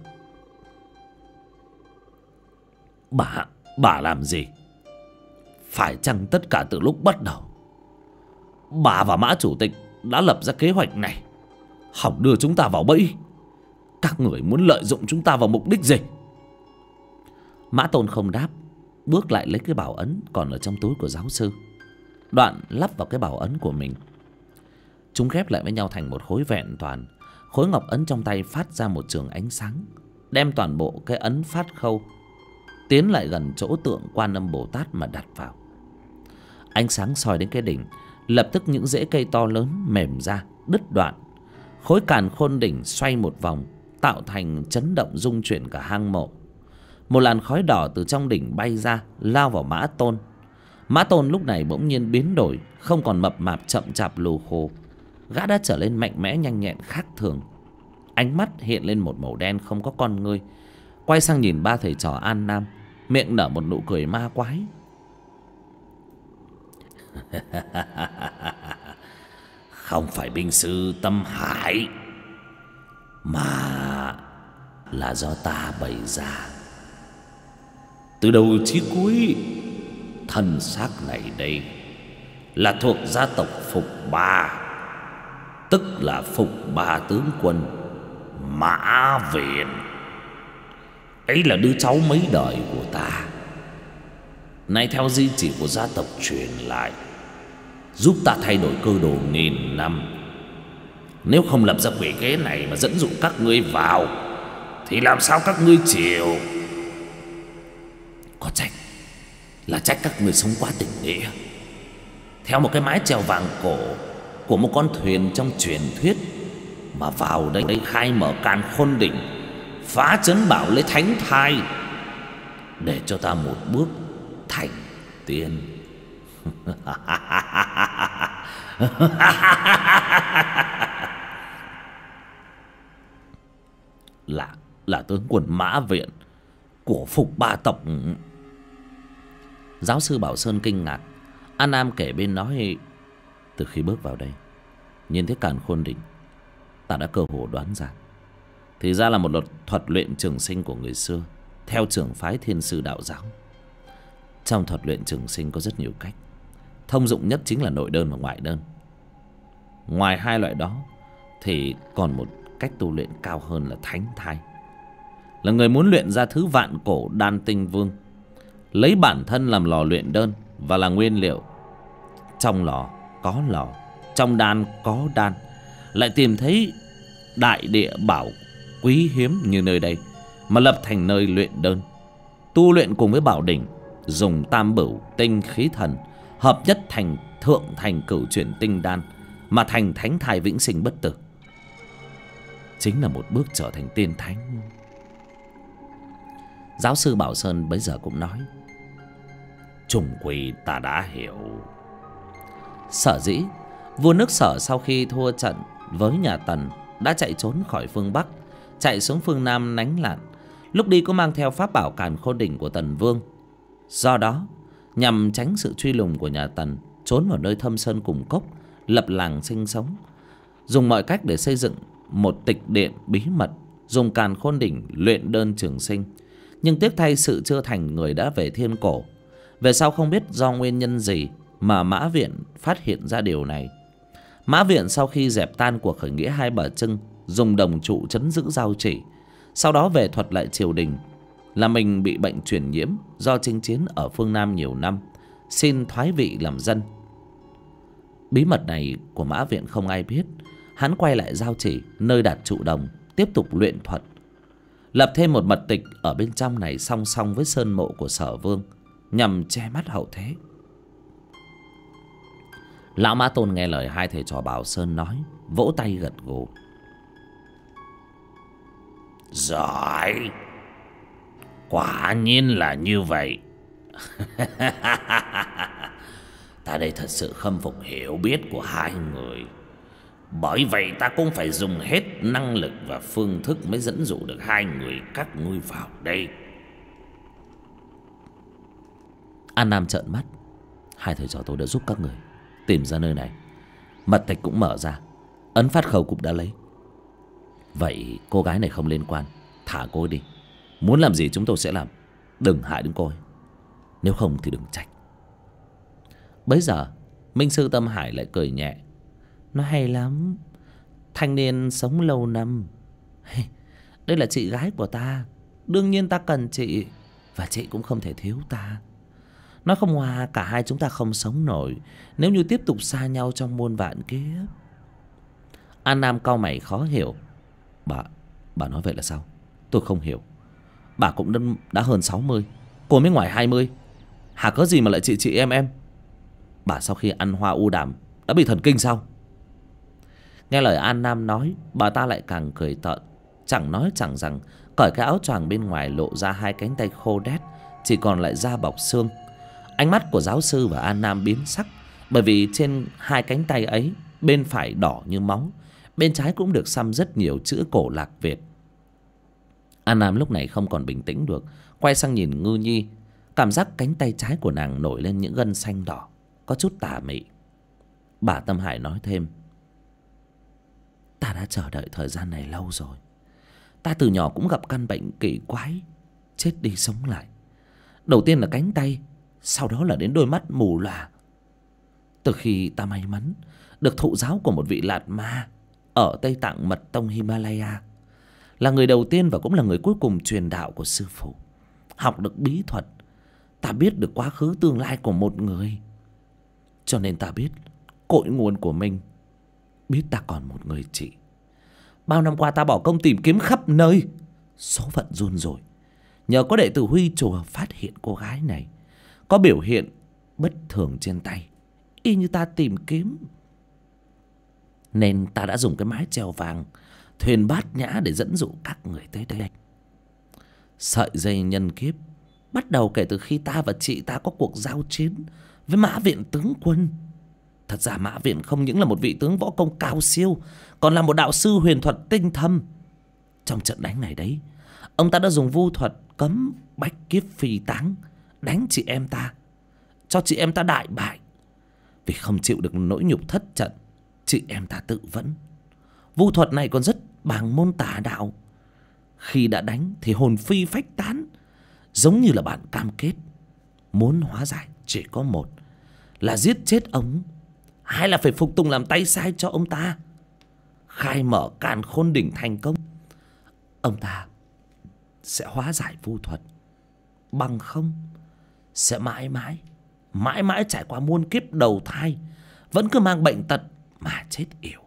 Bà làm gì? Phải chăng tất cả từ lúc bắt đầu bà và Mã chủ tịch đã lập ra kế hoạch này, hỏng đưa chúng ta vào bẫy? Các người muốn lợi dụng chúng ta vào mục đích gì? Mã Tôn không đáp, bước lại lấy cái bảo ấn còn ở trong túi của giáo sư, đoạn lắp vào cái bảo ấn của mình. Chúng ghép lại với nhau thành một khối vẹn toàn. Khối ngọc ấn trong tay phát ra một trường ánh sáng, đem toàn bộ cái ấn phát khâu tiến lại gần chỗ tượng Quan Âm Bồ Tát mà đặt vào. Ánh sáng soi đến cái đỉnh, lập tức những rễ cây to lớn mềm ra, đứt đoạn. Khối Càn Khôn Đỉnh xoay một vòng, tạo thành chấn động rung chuyển cả hang mộ. Một làn khói đỏ từ trong đỉnh bay ra, lao vào Mã Tôn. Mã Tôn lúc này bỗng nhiên biến đổi, không còn mập mạp chậm chạp lù khù. Gã đã trở lên mạnh mẽ nhanh nhẹn khác thường. Ánh mắt hiện lên một màu đen không có con ngươi, quay sang nhìn 3 thầy trò An Nam, miệng nở một nụ cười ma quái. Không phải binh sư Tâm Hải, mà là do ta bày ra. Từ đầu chí cuối, thân xác này đây là thuộc gia tộc Phục Ba, tức là Phục Ba tướng quân Mã Viện. Ấy là đứa cháu mấy đời của ta, nay theo di chỉ của gia tộc truyền lại, giúp ta thay đổi cơ đồ nghìn năm. Nếu không lập ra quỷ kế này mà dẫn dụ các ngươi vào, thì làm sao các ngươi chịu? Có trách là trách các ngươi sống quá tình nghĩa, theo một cái mái chèo vàng cổ của một con thuyền trong truyền thuyết mà vào đây khai mở Càn Khôn Đỉnh, phá trấn bảo lấy thánh thai, để cho ta một bước thành tiên. Là tướng quân Mã Viện của Phục Ba tộc. Giáo sư Bảo Sơn kinh ngạc. An Nam kể bên nói: từ khi bước vào đây, nhìn thấy càn khôn đỉnh, ta đã cơ hồ đoán ra, thì ra là một thuật luyện trường sinh của người xưa, theo trường phái Thiên Sư đạo giáo. Trong thuật luyện trường sinh có rất nhiều cách, thông dụng nhất chính là nội đơn và ngoại đơn. Ngoài hai loại đó thì còn một cách tu luyện cao hơn là thánh thai. Là người muốn luyện ra thứ vạn cổ đan tinh vương, lấy bản thân làm lò luyện đơn và là nguyên liệu. Trong lò có lò, trong đan có đan, lại tìm thấy đại địa bảo quý hiếm như nơi đây mà lập thành nơi luyện đơn. Tu luyện cùng với bảo đỉnh, dùng tam bửu tinh khí thần hợp nhất thành thượng thành cửu chuyển tinh đan, mà thành thánh thai vĩnh sinh bất tử. Chính là một bước trở thành tiên thánh. Giáo sư Bảo Sơn bấy giờ cũng nói: Trùng quy ta đã hiểu. Sở dĩ vua nước Sở sau khi thua trận với nhà Tần đã chạy trốn khỏi phương Bắc, chạy xuống phương Nam lánh nạn. Lúc đi có mang theo pháp bảo càn khôn đỉnh của Tần Vương. Do đó nhằm tránh sự truy lùng của nhà Tần, trốn vào nơi thâm sơn cùng cốc, lập làng sinh sống, dùng mọi cách để xây dựng một tịch điện bí mật, dùng càn khôn đỉnh luyện đơn trường sinh. Nhưng tiếc thay sự chưa thành người đã về thiên cổ. Về sau không biết do nguyên nhân gì mà Mã Viện phát hiện ra điều này. Mã Viện sau khi dẹp tan cuộc khởi nghĩa Hai Bà Trưng, dùng đồng trụ trấn giữ Giao Chỉ, sau đó về thuật lại triều đình là mình bị bệnh truyền nhiễm do chinh chiến ở phương Nam nhiều năm, xin thoái vị làm dân. Bí mật này của Mã Viện không ai biết. Hắn quay lại Giao Chỉ, nơi đặt trụ đồng, tiếp tục luyện thuật, lập thêm một mật tịch ở bên trong này song song với sơn mộ của Sở Vương, nhằm che mắt hậu thế. Lão Mã Tôn nghe lời hai thầy trò Bảo Sơn nói, vỗ tay gật gù: Giỏi, quả nhiên là như vậy. Ta đây thật sự khâm phục hiểu biết của hai người. Bởi vậy ta cũng phải dùng hết năng lực và phương thức mới dẫn dụ được hai người các ngươi vào đây. An Nam trợn mắt: hai thầy trò tôi đã giúp các người tìm ra nơi này, mật tịch cũng mở ra, ấn phát khẩu cũng đã lấy. Vậy cô gái này không liên quan, thả cô ấy đi. Muốn làm gì chúng tôi sẽ làm, đừng hại đến cô ấy. Nếu không thì đừng trách. Bấy giờ Minh Sư Tâm Hải lại cười nhẹ: Nó hay lắm, thanh niên sống lâu năm. Đây là chị gái của ta, đương nhiên ta cần chị, và chị cũng không thể thiếu ta. Nói không hòa, cả hai chúng ta không sống nổi nếu như tiếp tục xa nhau trong muôn vạn kiếp. An Nam cau mày khó hiểu: Bà nói vậy là sao? Tôi không hiểu. Bà cũng đã hơn 60, cô mới ngoài 20. Hả, có gì mà lại chị em? Bà sau khi ăn hoa u đàm đã bị thần kinh sao? Nghe lời An Nam nói, bà ta lại càng cười tợn, chẳng nói chẳng rằng, cởi cái áo choàng bên ngoài lộ ra hai cánh tay khô đét, chỉ còn lại da bọc xương. Ánh mắt của giáo sư và An Nam biến sắc, bởi vì trên hai cánh tay ấy, bên phải đỏ như máu, bên trái cũng được xăm rất nhiều chữ cổ Lạc Việt. An Nam lúc này không còn bình tĩnh được, quay sang nhìn Ngư Nhi. Cảm giác cánh tay trái của nàng nổi lên những gân xanh đỏ, có chút tà mị. Bà Tâm Hải nói thêm: Ta đã chờ đợi thời gian này lâu rồi. Ta từ nhỏ cũng gặp căn bệnh kỳ quái, chết đi sống lại. Đầu tiên là cánh tay, sau đó là đến đôi mắt mù lòa. Từ khi ta may mắn được thụ giáo của một vị Lạt Ma ở Tây Tạng Mật Tông Himalaya, là người đầu tiên và cũng là người cuối cùng truyền đạo của sư phụ, học được bí thuật, ta biết được quá khứ tương lai của một người. Cho nên ta biết cội nguồn của mình, biết ta còn một người chị. Bao năm qua ta bỏ công tìm kiếm khắp nơi, số phận run rồi. Nhờ có đệ tử Huy chùa phát hiện cô gái này có biểu hiện bất thường trên tay, y như ta tìm kiếm, nên ta đã dùng cái mái chèo vàng, thuyền Bát Nhã để dẫn dụ các người tới đây. Sợi dây nhân kiếp bắt đầu kể từ khi ta và chị ta có cuộc giao chiến với Mã Viện tướng quân. Thật ra Mã Viện không những là một vị tướng võ công cao siêu, còn là một đạo sư huyền thuật tinh thâm. Trong trận đánh này đấy, ông ta đã dùng vu thuật cấm bách kiếp phi táng, đánh chị em ta, cho chị em ta đại bại. Vì không chịu được nỗi nhục thất trận, chị em ta tự vẫn. Vu thuật này còn rất bàng môn tà đạo. Khi đã đánh thì hồn phi phách tán, giống như là bạn cam kết. Muốn hóa giải chỉ có một, là giết chết ông, hay là phải phục tùng làm tay sai cho ông ta. Khai mở càn khôn đỉnh thành công, ông ta sẽ hóa giải vu thuật. Bằng không sẽ mãi mãi trải qua muôn kiếp đầu thai, vẫn cứ mang bệnh tật mà chết yểu.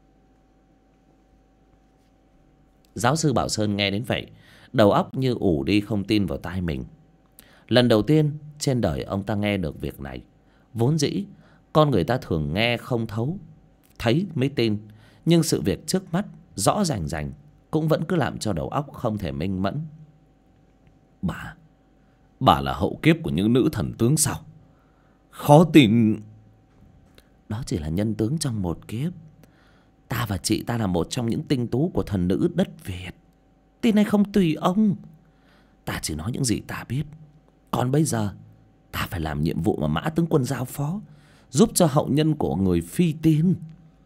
Giáo sư Bảo Sơn nghe đến vậy, đầu óc như ù đi, không tin vào tai mình. Lần đầu tiên trên đời ông ta nghe được việc này. Vốn dĩ con người ta thường nghe không thấu, thấy mới tin. Nhưng sự việc trước mắt rõ rành rành cũng vẫn cứ làm cho đầu óc không thể minh mẫn. Bà là hậu kiếp của những nữ thần tướng sao? Khó tin. Đó chỉ là nhân tướng trong một kiếp. Ta và chị ta là một trong những tinh tú của thần nữ đất Việt. Tin hay không tùy ông. Ta chỉ nói những gì ta biết. Còn bây giờ ta phải làm nhiệm vụ mà Mã tướng quân giao phó, giúp cho hậu nhân của người phi tiên.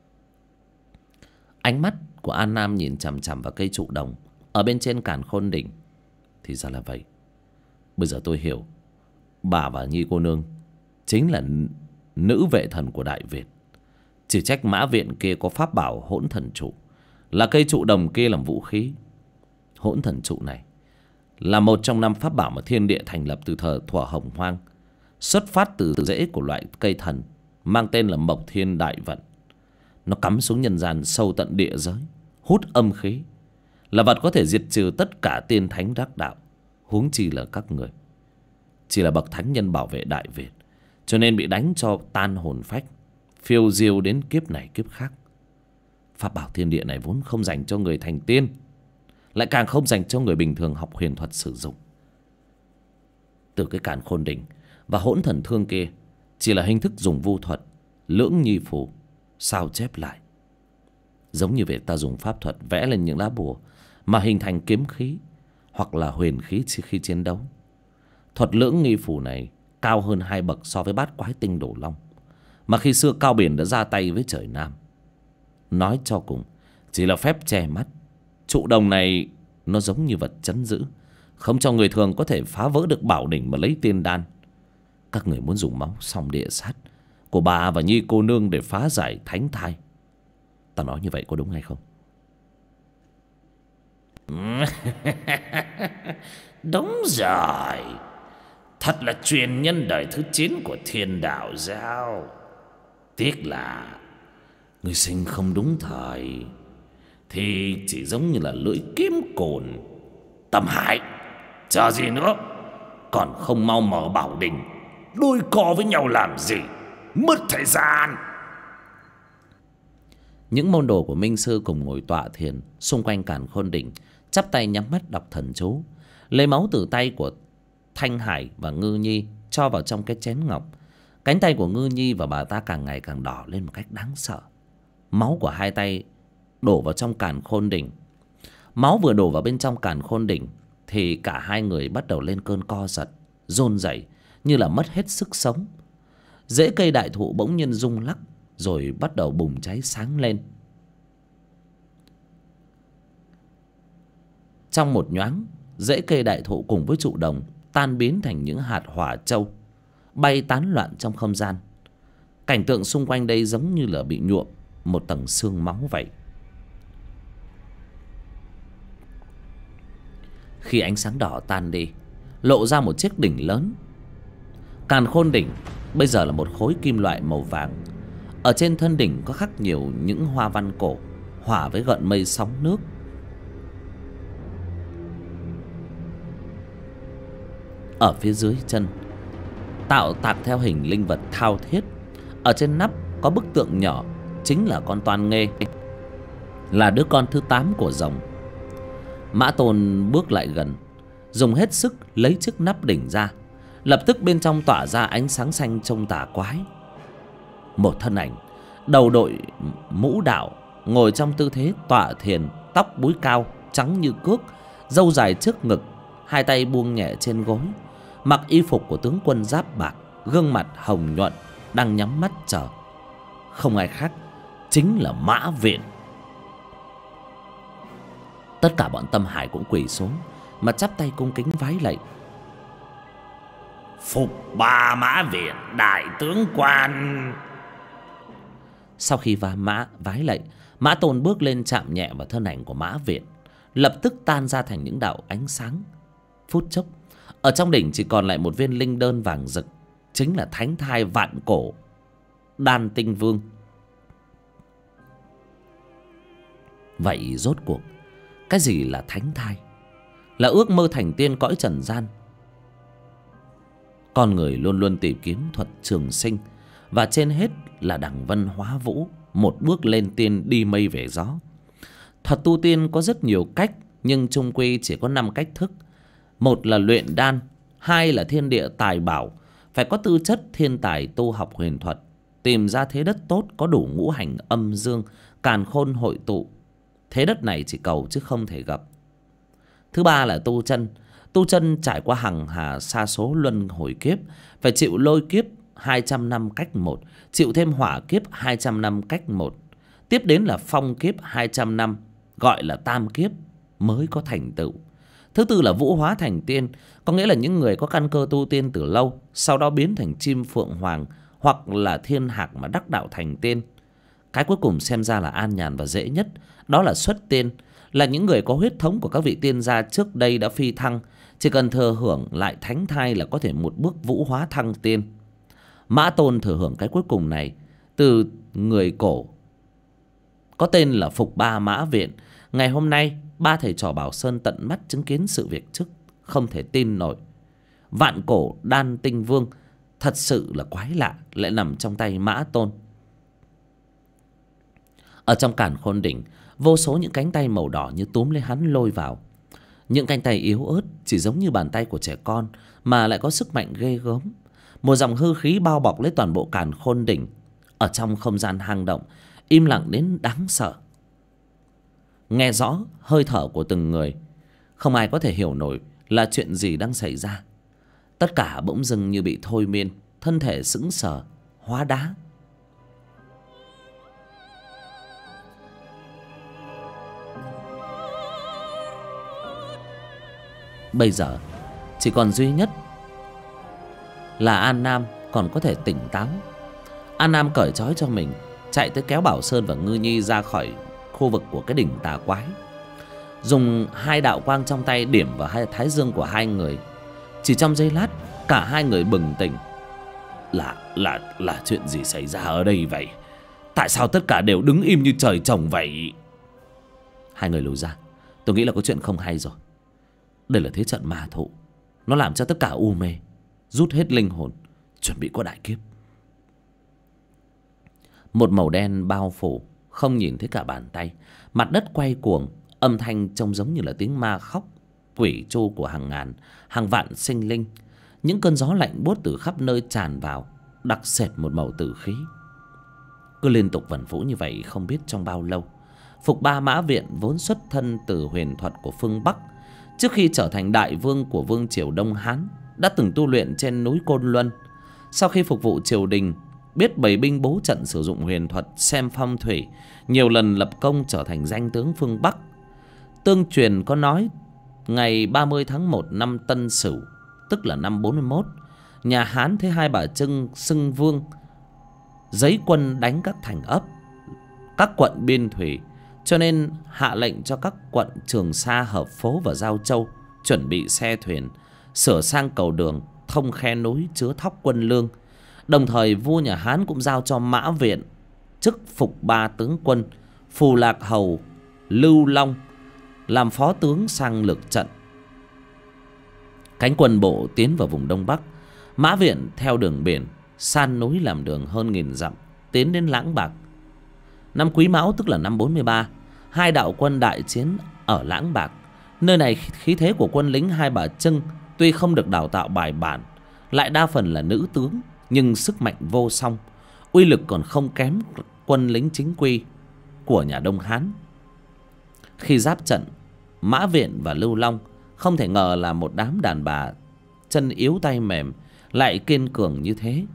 Ánh mắt của An Nam nhìn chằm chằm vào cây trụ đồng ở bên trên càn khôn đỉnh. Thì ra là vậy. Bây giờ tôi hiểu. Bà và Nhi cô nương chính là nữ vệ thần của Đại Việt. Chỉ trách Mã viện kia có pháp bảo hỗn thần trụ, là cây trụ đồng kia làm vũ khí. Hỗn thần trụ này là một trong 5 pháp bảo mà thiên địa thành lập từ thời thuở Hồng Hoang, xuất phát từ rễ của loại cây thần mang tên là Mộc Thiên Đại Vận. Nó cắm xuống nhân gian sâu tận địa giới, hút âm khí, là vật có thể diệt trừ tất cả tiên thánh đắc đạo, huống chi là các người. Chỉ là bậc thánh nhân bảo vệ Đại Việt, cho nên bị đánh cho tan hồn phách, phiêu diêu đến kiếp này kiếp khác. Pháp bảo thiên địa này vốn không dành cho người thành tiên, lại càng không dành cho người bình thường học huyền thuật sử dụng. Từ cái càn khôn đỉnh và hỗn thần thương kia chỉ là hình thức dùng vu thuật, lưỡng nhi phù sao chép lại. Giống như việc ta dùng pháp thuật vẽ lên những lá bùa mà hình thành kiếm khí hoặc là huyền khí khi chiến đấu. Thuật lưỡng nghi phù này cao hơn 2 bậc so với bát quái tinh đổ long mà khi xưa Cao Biển đã ra tay với trời Nam. Nói cho cùng chỉ là phép che mắt. Trụ đồng này nó giống như vật trấn giữ, không cho người thường có thể phá vỡ được bảo đỉnh mà lấy tiên đan. Các người muốn dùng máu song địa sát của bà và Nhi cô nương để phá giải thánh thai. Ta nói như vậy có đúng hay không? Đúng rồi. Thật là truyền nhân đời thứ 9 của Thiên Đạo Giáo. Tiếc là người sinh không đúng thời, thì chỉ giống như là lưỡi kiếm cồn. Tâm hại, chờ gì nữa? Còn không mau mở bảo đình, đôi co với nhau làm gì? Mất thời gian. Những môn đồ của Minh Sư cùng ngồi tọa thiền xung quanh càn khôn đỉnh, chắp tay nhắm mắt đọc thần chú, lấy máu từ tay của Thanh Hải và Ngư Nhi cho vào trong cái chén ngọc. Cánh tay của Ngư Nhi và bà ta càng ngày càng đỏ lên một cách đáng sợ. Máu của hai tay đổ vào trong càn khôn đỉnh. Máu vừa đổ vào bên trong càn khôn đỉnh thì cả hai người bắt đầu lên cơn co giật, run rẩy như là mất hết sức sống. Rễ cây đại thụ bỗng nhiên rung lắc rồi bắt đầu bùng cháy sáng lên. Trong một nhoáng, rễ cây đại thụ cùng với trụ đồng tan biến thành những hạt hỏa châu, bay tán loạn trong không gian. Cảnh tượng xung quanh đây giống như là bị nhuộm một tầng sương máu vậy. Khi ánh sáng đỏ tan đi, lộ ra một chiếc đỉnh lớn. Càn khôn đỉnh bây giờ là một khối kim loại màu vàng. Ở trên thân đỉnh có khắc nhiều những hoa văn cổ hòa với gợn mây sóng nước. Ở phía dưới chân tạo tạc theo hình linh vật thao thiết. Ở trên nắp có bức tượng nhỏ, chính là con Toan Nghê, là đứa con thứ 8 của rồng. Mã Tôn bước lại gần, dùng hết sức lấy chiếc nắp đỉnh ra. Lập tức bên trong tỏa ra ánh sáng xanh trông tà quái. Một thân ảnh đầu đội mũ đạo, ngồi trong tư thế tọa thiền, tóc búi cao trắng như cước, râu dài trước ngực, hai tay buông nhẹ trên gối, mặc y phục của tướng quân giáp bạc, gương mặt hồng nhuận, đang nhắm mắt chờ. Không ai khác chính là Mã Viện. Tất cả bọn Tâm Hải cũng quỳ xuống mà chắp tay cung kính vái lạy. Phục Ba Mã Viện đại tướng quan. Sau khi vái lạy, Mã Tôn bước lên chạm nhẹ vào thân ảnh của Mã Viện, lập tức tan ra thành những đạo ánh sáng. Phút chốc, ở trong đỉnh chỉ còn lại một viên linh đơn vàng rực, chính là thánh thai vạn cổ Đan Tinh Vương. Vậy rốt cuộc cái gì là thánh thai? Là ước mơ thành tiên cõi trần gian. Con người luôn luôn tìm kiếm thuật trường sinh, và trên hết là đẳng vân hóa vũ, một bước lên tiên đi mây về gió. Thuật tu tiên có rất nhiều cách, nhưng chung quy chỉ có 5 cách thức. Một là luyện đan, hai là thiên địa tài bảo, phải có tư chất thiên tài tu học huyền thuật, tìm ra thế đất tốt có đủ ngũ hành âm dương, càn khôn hội tụ. Thế đất này chỉ cầu chứ không thể gặp. Thứ ba là tu chân. Tu chân trải qua hằng hà sa số luân hồi kiếp, phải chịu lôi kiếp 200 năm cách một, chịu thêm hỏa kiếp 200 năm cách một. Tiếp đến là phong kiếp 200 năm, gọi là tam kiếp mới có thành tựu. Thứ tư là vũ hóa thành tiên, có nghĩa là những người có căn cơ tu tiên từ lâu, sau đó biến thành chim phượng hoàng hoặc là thiên hạc mà đắc đạo thành tiên. Cái cuối cùng xem ra là an nhàn và dễ nhất, đó là xuất tiên, là những người có huyết thống của các vị tiên gia trước đây đã phi thăng, chỉ cần thừa hưởng lại thánh thai là có thể một bước vũ hóa thăng tiên. Mã Tôn thừa hưởng cái cuối cùng này từ người cổ có tên là Phục Ba Mã Viện. Ngày hôm nay ba thầy trò Bảo Sơn tận mắt chứng kiến sự việc trước, không thể tin nổi. Vạn cổ Đan Tinh Vương thật sự là quái lạ, lại nằm trong tay Mã Tôn. Ở trong càn khôn đỉnh, vô số những cánh tay màu đỏ như túm lấy hắn lôi vào. Những cánh tay yếu ớt chỉ giống như bàn tay của trẻ con, mà lại có sức mạnh ghê gớm. Một dòng hư khí bao bọc lấy toàn bộ càn khôn đỉnh. Ở trong không gian hang động, im lặng đến đáng sợ. Nghe rõ hơi thở của từng người, không ai có thể hiểu nổi là chuyện gì đang xảy ra. Tất cả bỗng dưng như bị thôi miên, thân thể sững sờ, hóa đá. Bây giờ chỉ còn duy nhất là An Nam còn có thể tỉnh táo. An Nam cởi trói cho mình, chạy tới kéo Bảo Sơn và Ngư Nhi ra khỏi khu vực của cái đỉnh tà quái, dùng hai đạo quang trong tay điểm vào hai thái dương của hai người. Chỉ trong giây lát, cả hai người bừng tỉnh. Là chuyện gì xảy ra ở đây vậy? Tại sao tất cả đều đứng im như trời trồng vậy? Hai người lùi ra, tôi nghĩ là có chuyện không hay rồi. Đây là thế trận ma thụ, nó làm cho tất cả u mê, rút hết linh hồn, chuẩn bị có đại kiếp. Một màu đen bao phủ, không nhìn thấy cả bàn tay. Mặt đất quay cuồng, âm thanh trông giống như là tiếng ma khóc quỷ tru của hàng ngàn, hàng vạn sinh linh. Những cơn gió lạnh buốt từ khắp nơi tràn vào, đặc sệt một màu tử khí. Cứ liên tục vần vũ như vậy không biết trong bao lâu. Phục Ba Mã Viện vốn xuất thân từ huyền thuật của phương Bắc, trước khi trở thành đại vương của vương triều Đông Hán, đã từng tu luyện trên núi Côn Luân. Sau khi phục vụ triều đình, biết bày binh bố trận, sử dụng huyền thuật, xem phong thủy, nhiều lần lập công trở thành danh tướng phương Bắc. Tương truyền có nói, ngày 30 tháng 1 năm Tân Sửu, tức là năm 41, nhà Hán thấy Hai Bà Trưng xưng vương, giấy quân đánh các thành ấp, các quận biên thủy, cho nên hạ lệnh cho các quận Trường Sa, Hợp Phố và Giao Châu chuẩn bị xe thuyền, sửa sang cầu đường, thông khe núi chứa thóc quân lương. Đồng thời vua nhà Hán cũng giao cho Mã Viện chức Phục Ba tướng quân, Phù Lạc Hầu Lưu Long làm phó tướng sang lược trận. Cánh quân bộ tiến vào vùng Đông Bắc. Mã Viện theo đường biển, san núi làm đường hơn 1000 dặm, tiến đến Lãng Bạc. Năm Quý Mão, tức là năm 43, hai đạo quân đại chiến ở Lãng Bạc. Nơi này khí thế của quân lính Hai Bà Trưng tuy không được đào tạo bài bản, lại đa phần là nữ tướng, nhưng sức mạnh vô song, uy lực còn không kém quân lính chính quy của nhà Đông Hán. Khi giáp trận, Mã Viện và Lưu Long không thể ngờ là một đám đàn bà chân yếu tay mềm lại kiên cường như thế.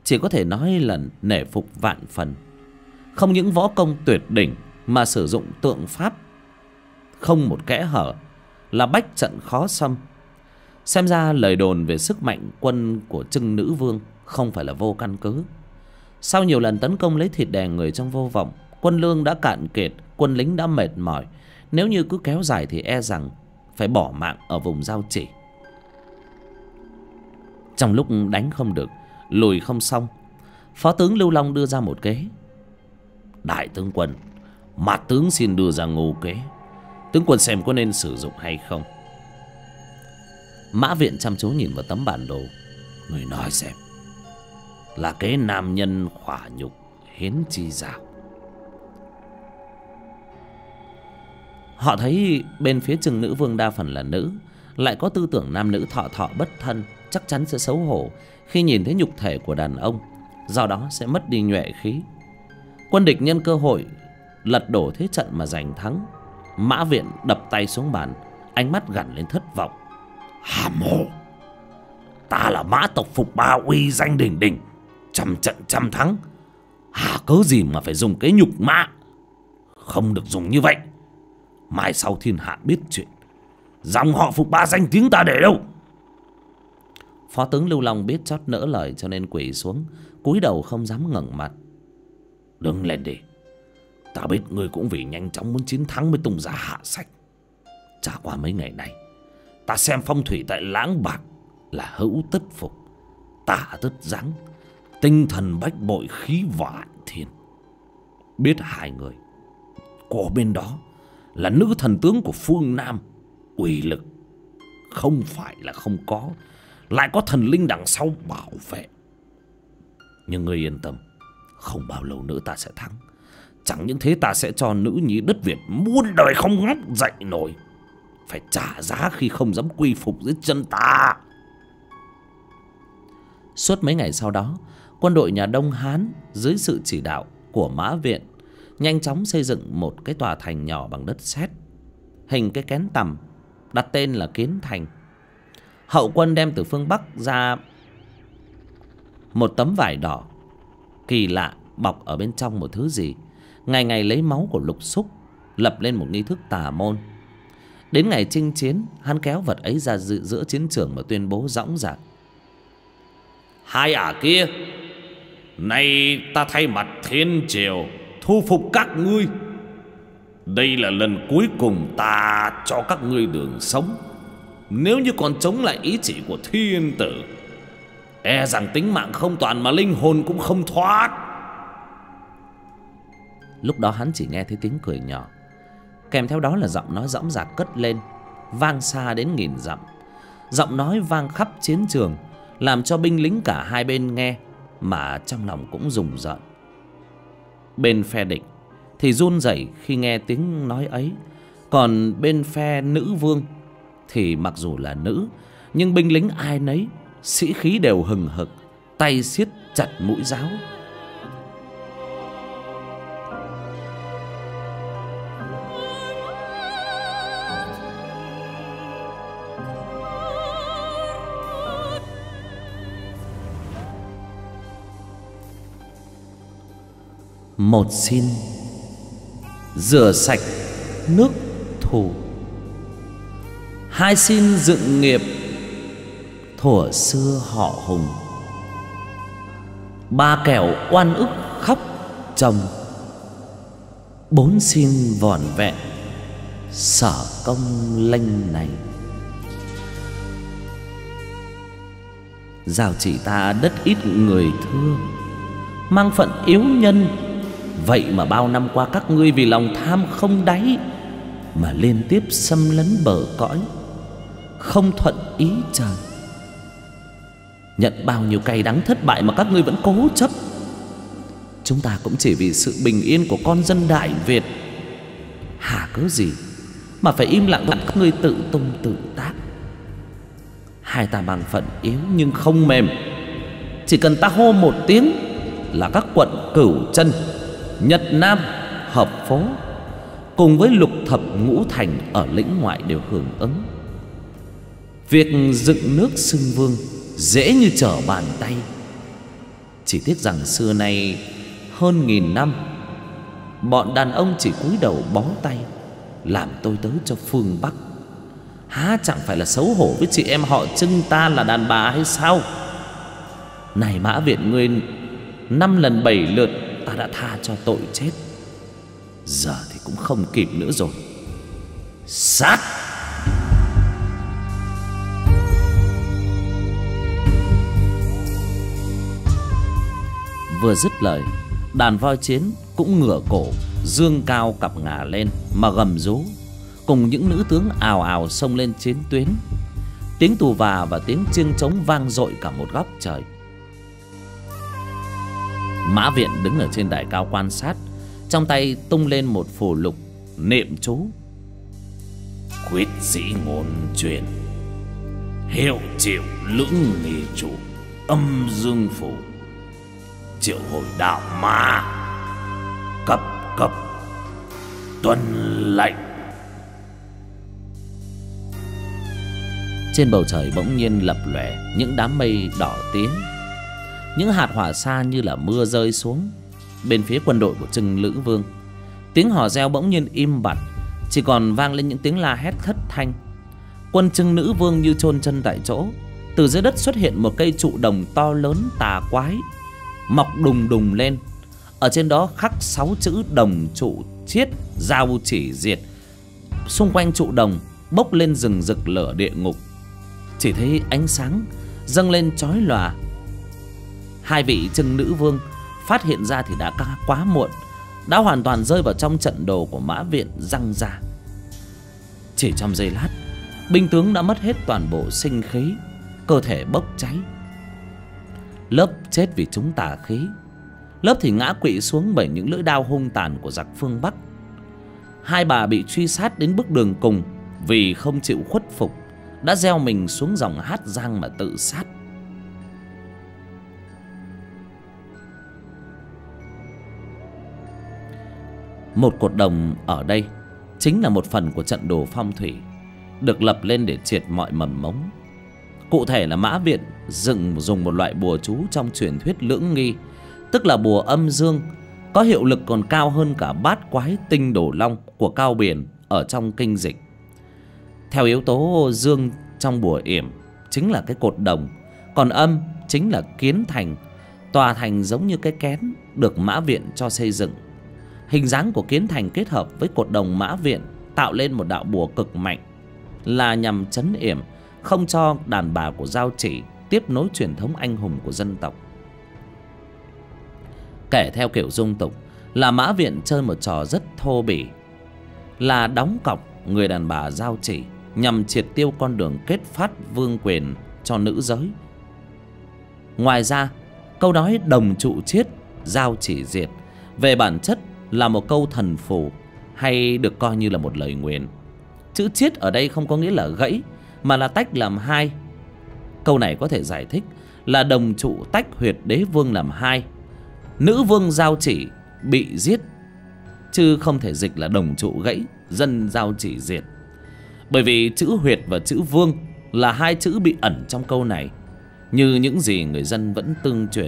chỉ có thể nói là nể phục vạn phần. Không những võ công tuyệt đỉnh mà sử dụng tượng pháp không một kẽ hở, là bách trận khó xâm. Xem ra lời đồn về sức mạnh quân của Trưng Nữ Vương không phải là vô căn cứ. Sau nhiều lần tấn công lấy thịt đè người trong vô vọng, quân lương đã cạn kiệt, quân lính đã mệt mỏi. Nếu như cứ kéo dài thì e rằng phải bỏ mạng ở vùng giao chỉ. Trong lúc đánh không được, lùi không xong, phó tướng Lưu Long đưa ra một kế. Đại tướng quân, mặt tướng xin đưa ra ngô kế, tướng quân xem có nên sử dụng hay không. Mã Viện chăm chú nhìn vào tấm bản đồ. Người nói xem. Là kế nam nhân khỏa nhục, hiến chi dạo. Họ thấy bên phía Trưng Nữ Vương đa phần là nữ, lại có tư tưởng nam nữ thọ thọ bất thân, chắc chắn sẽ xấu hổ khi nhìn thấy nhục thể của đàn ông, do đó sẽ mất đi nhuệ khí. Quân địch nhân cơ hội lật đổ thế trận mà giành thắng. Mã Viện đập tay xuống bàn, ánh mắt gằn lên thất vọng. Hàm hồ, ta là mã tộc Phục Ba uy danh đỉnh đỉnh, trăm trận trăm thắng, hà cớ gì mà phải dùng cái nhục mạ. Không được dùng như vậy. Mai sau thiên hạ biết chuyện, dòng họ Phục Ba danh tiếng ta để đâu. Phó tướng Lưu Long biết chót nỡ lời cho nên quỳ xuống, cúi đầu không dám ngẩng mặt. Đứng lên đi. Ta biết ngươi cũng vì nhanh chóng muốn chiến thắng mới tung ra hạ sách. Trải qua mấy ngày này, ta xem phong thủy tại Lãng Bạc là hữu tất phục, tả tất giáng, tinh thần bách bội, khí vạn thiên. Biết hai người, của bên đó là nữ thần tướng của phương Nam, uy lực không phải là không có, lại có thần linh đằng sau bảo vệ. Nhưng ngươi yên tâm, không bao lâu nữa ta sẽ thắng. Chẳng những thế, ta sẽ cho nữ nhi đất Việt muôn đời không ngóc dậy nổi, phải trả giá khi không dám quy phục dưới chân ta. Suốt mấy ngày sau đó, quân đội nhà Đông Hán dưới sự chỉ đạo của Mã Viện nhanh chóng xây dựng một cái tòa thành nhỏ bằng đất sét, hình cái kén tằm, đặt tên là Kiến Thành. Hậu quân đem từ phương Bắc ra một tấm vải đỏ kỳ lạ, bọc ở bên trong một thứ gì, ngày ngày lấy máu của lục súc lập lên một nghi thức tà môn. Đến ngày chinh chiến, hắn kéo vật ấy ra giữa chiến trường mà tuyên bố dõng dạc. Hai ả kia, nay ta thay mặt thiên triều thu phục các ngươi. Đây là lần cuối cùng ta cho các ngươi đường sống. Nếu như còn chống lại ý chỉ của thiên tử, e rằng tính mạng không toàn mà linh hồn cũng không thoát. Lúc đó hắn chỉ nghe thấy tiếng cười nhỏ, kèm theo đó là giọng nói dõng dạc cất lên, vang xa đến nghìn dặm. Giọng nói vang khắp chiến trường, làm cho binh lính cả hai bên nghe mà trong lòng cũng rùng rợn. Bên phe địch thì run rẩy khi nghe tiếng nói ấy, còn bên phe nữ vương thì mặc dù là nữ, nhưng binh lính ai nấy sĩ khí đều hừng hực, tay siết chặt mũi giáo. Một xin rửa sạch nước thù, hai xin dựng nghiệp thuở xưa họ Hùng, ba kẻo oan ức khóc chồng, bốn xin vỏn vẹn sở công lênh này. Giao chỉ ta đất ít người thương, mang phận yếu nhân, vậy mà bao năm qua các ngươi vì lòng tham không đáy mà liên tiếp xâm lấn bờ cõi, không thuận ý trời. Nhận bao nhiêu cay đắng thất bại mà các ngươi vẫn cố chấp. Chúng ta cũng chỉ vì sự bình yên của con dân Đại Việt, hà cớ gì mà phải im lặng để các ngươi tự tung tự tác. Hai ta bằng phận yếu nhưng không mềm, chỉ cần ta hô một tiếng là các quận Cửu Chân, Nhật Nam, Hợp Phố cùng với lục thập ngũ thành ở lĩnh ngoại đều hưởng ứng. Việc dựng nước xưng vương dễ như trở bàn tay. Chỉ tiếc rằng xưa nay hơn 1000 năm, bọn đàn ông chỉ cúi đầu bó tay làm tôi tớ cho phương Bắc. Há chẳng phải là xấu hổ với chị em họ Trưng ta là đàn bà hay sao? Này Mã Viện, ngươi 5 lần 7 lượt ta đã tha cho tội chết, giờ thì cũng không kịp nữa rồi. Sát! Vừa dứt lời, đàn voi chiến cũng ngửa cổ dương cao cặp ngà lên mà gầm rú, cùng những nữ tướng ào ào xông lên chiến tuyến. Tiếng tù và tiếng chiêng trống vang dội cả một góc trời. Mã Viện đứng ở trên đài cao quan sát, trong tay tung lên một phù lục niệm chú: Quyết sĩ ngôn truyền, hiệu triệu lưỡng nghi chủ, âm dương phủ, triệu hồi đạo ma, cấp cấp tuân lệnh. Trên bầu trời bỗng nhiên lập lòe những đám mây đỏ tía, những hạt hỏa sa như là mưa rơi xuống. Bên phía quân đội của Trưng Lữ Vương, tiếng hò reo bỗng nhiên im bặt, chỉ còn vang lên những tiếng la hét thất thanh. Quân Trưng Nữ Vương như chôn chân tại chỗ. Từ dưới đất xuất hiện một cây trụ đồng to lớn tà quái, mọc đùng đùng lên. Ở trên đó khắc 6 chữ đồng trụ chiết, giao chỉ diệt. Xung quanh trụ đồng bốc lên rừng rực lửa địa ngục. Chỉ thấy ánh sáng dâng lên chói lòa. Hai vị Trưng Nữ Vương phát hiện ra thì đã quá muộn, đã hoàn toàn rơi vào trong trận đồ của Mã Viện răng ra. Chỉ trong giây lát, binh tướng đã mất hết toàn bộ sinh khí, cơ thể bốc cháy. Lớp chết vì chúng tà khí, lớp thì ngã quỵ xuống bởi những lưỡi đao hung tàn của giặc phương Bắc. Hai bà bị truy sát đến bước đường cùng, vì không chịu khuất phục đã gieo mình xuống dòng Hát Giang mà tự sát. Một cột đồng ở đây chính là một phần của trận đồ phong thủy, được lập lên để triệt mọi mầm mống. Cụ thể là Mã Viện dùng một loại bùa chú trong truyền thuyết lưỡng nghi, tức là bùa âm dương, có hiệu lực còn cao hơn cả bát quái tinh đổ long của Cao Biển ở trong kinh dịch. Theo yếu tố dương trong bùa yểm chính là cái cột đồng, còn âm chính là kiến thành. Tòa thành giống như cái kén được Mã Viện cho xây dựng. Hình dáng của kiến thành kết hợp với cột đồng Mã Viện tạo lên một đạo bùa cực mạnh, là nhằm trấn yểm, không cho đàn bà của Giao Chỉ tiếp nối truyền thống anh hùng của dân tộc. Kể theo kiểu dung tục là Mã Viện chơi một trò rất thô bỉ, là đóng cọc người đàn bà Giao Chỉ nhằm triệt tiêu con đường kết phát vương quyền cho nữ giới. Ngoài ra, câu nói đồng trụ chiết, Giao Chỉ diệt về bản chất là một câu thần phù, hay được coi như là một lời nguyền. Chữ chiết ở đây không có nghĩa là gãy, mà là tách làm hai. Câu này có thể giải thích là đồng trụ tách huyệt đế vương làm hai, nữ vương Giao Chỉ bị giết, chứ không thể dịch là đồng trụ gãy, dân Giao Chỉ diệt. Bởi vì chữ huyệt và chữ vương là hai chữ bị ẩn trong câu này, như những gì người dân vẫn tương truyền.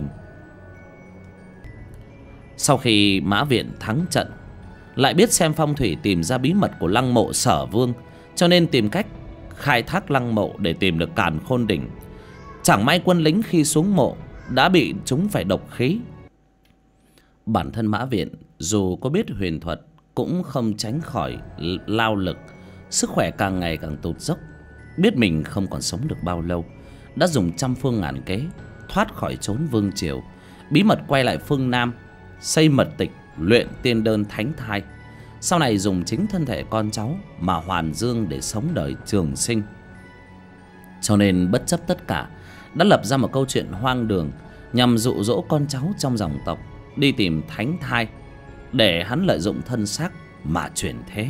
Sau khi Mã Viện thắng trận, lại biết xem phong thủy tìm ra bí mật của lăng mộ Sở Vương, cho nên tìm cách khai thác lăng mộ để tìm được Càn Khôn Đỉnh. Chẳng may quân lính khi xuống mộ đã bị chúng phải độc khí. Bản thân Mã Viện dù có biết huyền thuật cũng không tránh khỏi lao lực. Sức khỏe càng ngày càng tụt dốc, biết mình không còn sống được bao lâu, đã dùng trăm phương ngàn kế thoát khỏi chốn vương triều, bí mật quay lại phương Nam, xây mật tịch, luyện tiên đơn thánh thai. Sau này dùng chính thân thể con cháu mà hoàn dương để sống đời trường sinh. Cho nên bất chấp tất cả, đã lập ra một câu chuyện hoang đường nhằm dụ dỗ con cháu trong dòng tộc đi tìm thánh thai, để hắn lợi dụng thân xác mà chuyển thế.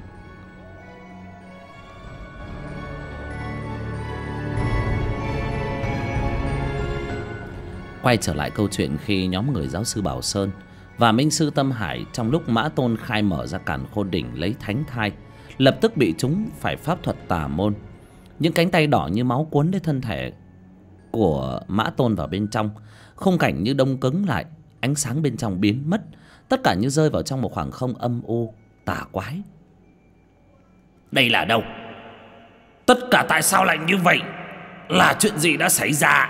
Quay trở lại câu chuyện khi nhóm người giáo sư Bảo Sơn và minh sư Tâm Hải trong lúc Mã Tôn khai mở ra Càn Khôn Đỉnh lấy thánh thai, lập tức bị chúng phải pháp thuật tà môn. Những cánh tay đỏ như máu cuốn lấy thân thể của Mã Tôn vào bên trong, Khung cảnh như đông cứng lại, ánh sáng bên trong biến mất, tất cả như rơi vào trong một khoảng không âm u tà quái. Đây là đâu? Tất cả tại sao lại như vậy? Là chuyện gì đã xảy ra?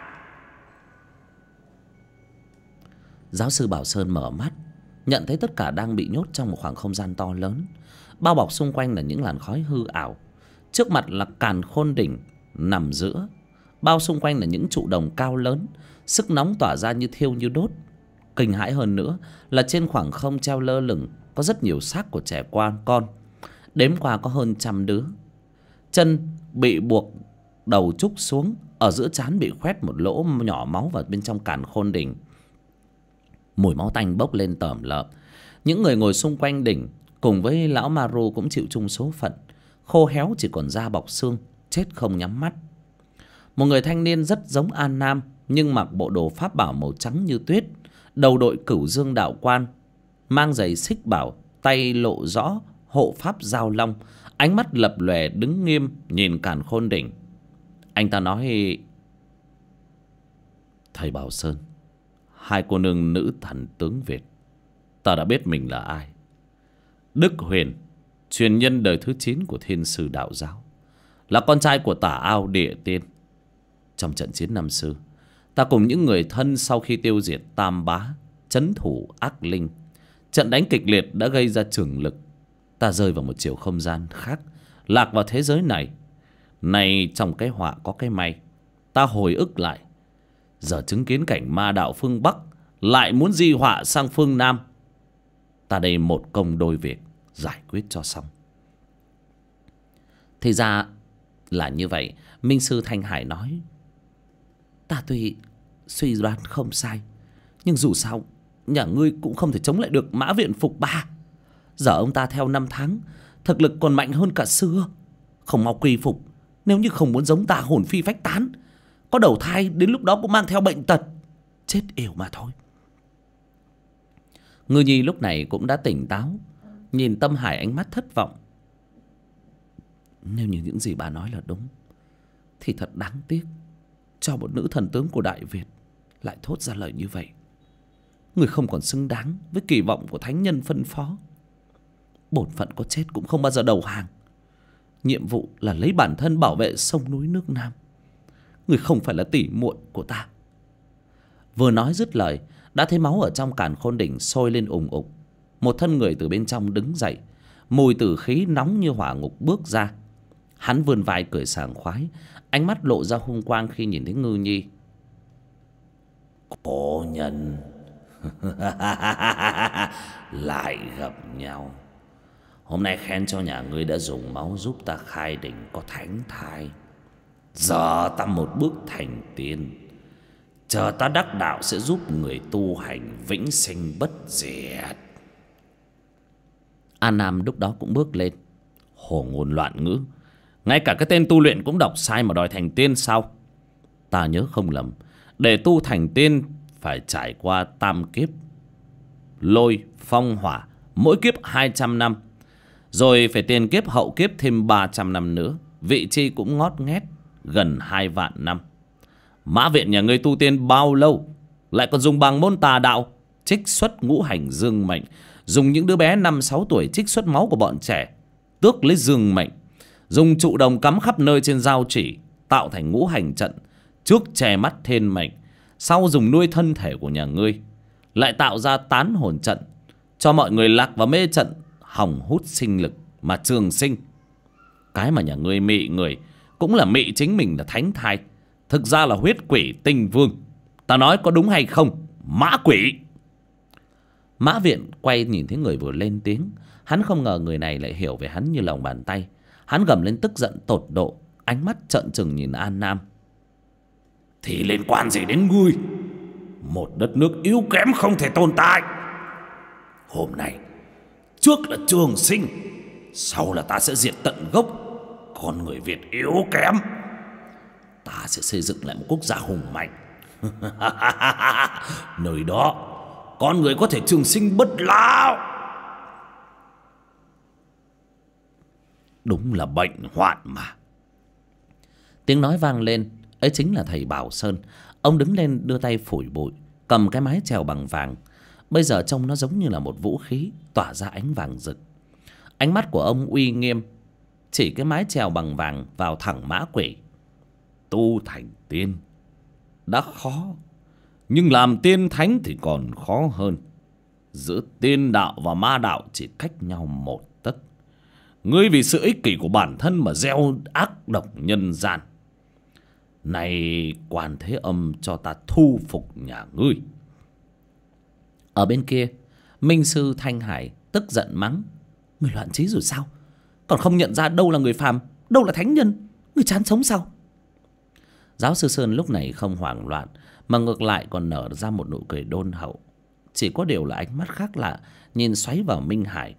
Giáo sư Bảo Sơn mở mắt, nhận thấy tất cả đang bị nhốt trong một khoảng không gian to lớn. Bao bọc xung quanh là những làn khói hư ảo. Trước mặt là Càn Khôn Đỉnh nằm giữa. Bao xung quanh là những trụ đồng cao lớn, sức nóng tỏa ra như thiêu như đốt. Kinh hãi hơn nữa là trên khoảng không treo lơ lửng có rất nhiều xác của trẻ con. Đếm qua có hơn 100 đứa. Chân bị buộc đầu trúc xuống, ở giữa trán bị khoét một lỗ nhỏ máu vào bên trong Càn Khôn Đỉnh. Mùi máu tanh bốc lên tởm lợm. Những người ngồi xung quanh đỉnh cùng với lão Maru cũng chịu chung số phận, khô héo chỉ còn da bọc xương, chết không nhắm mắt. Một người thanh niên rất giống An Nam, nhưng mặc bộ đồ pháp bảo màu trắng như tuyết, đầu đội Cửu Dương đạo quan, mang giày xích bảo, tay lộ rõ hộ pháp giao long, ánh mắt lập lòe đứng nghiêm nhìn Càn Khôn Đỉnh. Anh ta nói: "Thầy Bảo Sơn, hai cô nương nữ thần tướng Việt, ta đã biết mình là ai. Đức Huyền, truyền nhân đời thứ 9 của Thiên Sư Đạo Giáo, là con trai của Tả Ao Địa Tiên. Trong trận chiến năm xưa, ta cùng những người thân sau khi tiêu diệt Tam Bá, trấn thủ ác linh, trận đánh kịch liệt đã gây ra trường lực. Ta rơi vào một chiều không gian khác, lạc vào thế giới này. Nay trong cái họa có cái may, ta hồi ức lại, giờ chứng kiến cảnh ma đạo phương Bắc lại muốn di họa sang phương Nam. Ta đây một công đôi việc, giải quyết cho xong." Thì ra là như vậy. Minh sư Thanh Hải nói: "Ta tuy suy đoán không sai, nhưng dù sao nhà ngươi cũng không thể chống lại được Mã Viện Phục Ba. Giờ ông ta theo 5 tháng, thực lực còn mạnh hơn cả xưa. Không mau quy phục, nếu như không muốn giống ta hồn phi phách tán, có đầu thai đến lúc đó cũng mang theo bệnh tật, chết yểu mà thôi." Ngư Nhi lúc này cũng đã tỉnh táo, nhìn Tâm Hải ánh mắt thất vọng. "Nếu như những gì bà nói là đúng, thì thật đáng tiếc cho một nữ thần tướng của Đại Việt lại thốt ra lời như vậy. Người không còn xứng đáng với kỳ vọng của thánh nhân phân phó. Bổn phận có chết cũng không bao giờ đầu hàng. Nhiệm vụ là lấy bản thân bảo vệ sông núi nước Nam. Người không phải là tỉ muội của ta." Vừa nói dứt lời, đã thấy máu ở trong Càn Khôn Đỉnh sôi lên ùng ục. Một thân người từ bên trong đứng dậy, mùi tử khí nóng như hỏa ngục bước ra. Hắn vươn vai cười sảng khoái, ánh mắt lộ ra hung quang khi nhìn thấy Ngư Nhi. "Cô nhân lại gặp nhau. Hôm nay khen cho nhà ngươi đã dùng máu giúp ta khai đỉnh có thánh thai. Giờ ta một bước thành tiên, chờ ta đắc đạo sẽ giúp người tu hành vĩnh sinh bất diệt." An Nam lúc đó cũng bước lên. "Hồ ngôn loạn ngữ, ngay cả cái tên tu luyện cũng đọc sai mà đòi thành tiên sao? Ta nhớ không lầm, để tu thành tiên phải trải qua tam kiếp lôi phong hỏa, mỗi kiếp 200 năm, rồi phải tiền kiếp hậu kiếp thêm 300 năm nữa, vị chi cũng ngót nghét gần 2 vạn năm. Mã Viện nhà ngươi tu tiên bao lâu, lại còn dùng bằng môn tà đạo trích xuất ngũ hành dương mệnh, dùng những đứa bé 5-6 tuổi trích xuất máu của bọn trẻ tước lấy dương mệnh, dùng trụ đồng cắm khắp nơi trên giao chỉ tạo thành ngũ hành trận, trước che mắt thiên mệnh, sau dùng nuôi thân thể của nhà ngươi, lại tạo ra tán hồn trận cho mọi người lạc vào mê trận, hỏng hút sinh lực mà trường sinh. Cái mà nhà ngươi mị người cũng là mị chính mình là thánh thai, thực ra là huyết quỷ tinh vương. Ta nói có đúng hay không, Mã quỷ?" Mã Viện quay nhìn thấy người vừa lên tiếng. Hắn không ngờ người này lại hiểu về hắn như lòng bàn tay. Hắn gầm lên tức giận tột độ, ánh mắt trợn trừng nhìn An Nam. "Thì liên quan gì đến ngươi? Một đất nước yếu kém không thể tồn tại. Hôm nay trước là trường sinh, sau là ta sẽ diệt tận gốc con người Việt yếu kém. Ta sẽ xây dựng lại một quốc gia hùng mạnh. Nơi đó con người có thể trường sinh bất lão." Đúng là bệnh hoạn mà. Tiếng nói vang lên, ấy chính là thầy Bảo Sơn. Ông đứng lên đưa tay phủi bụi, cầm cái mái chèo bằng vàng. Bây giờ trông nó giống như là một vũ khí tỏa ra ánh vàng rực. Ánh mắt của ông uy nghiêm, chỉ cái mái chèo bằng vàng vào thẳng mã quỷ. Tu thành tiên đã khó, nhưng làm tiên thánh thì còn khó hơn. Giữa tiên đạo và ma đạo chỉ cách nhau một tấc. Ngươi vì sự ích kỷ của bản thân mà gieo ác độc nhân gian. Này Quan Thế Âm, cho ta thu phục nhà ngươi. Ở bên kia, Minh Sư Thanh Hải tức giận mắng: Người loạn trí rồi sao? Còn không nhận ra đâu là người phàm, đâu là thánh nhân? Người chán sống sao? Giáo sư Sơn lúc này không hoảng loạn, mà ngược lại còn nở ra một nụ cười đôn hậu. Chỉ có điều là ánh mắt khác lạ nhìn xoáy vào Minh Hải.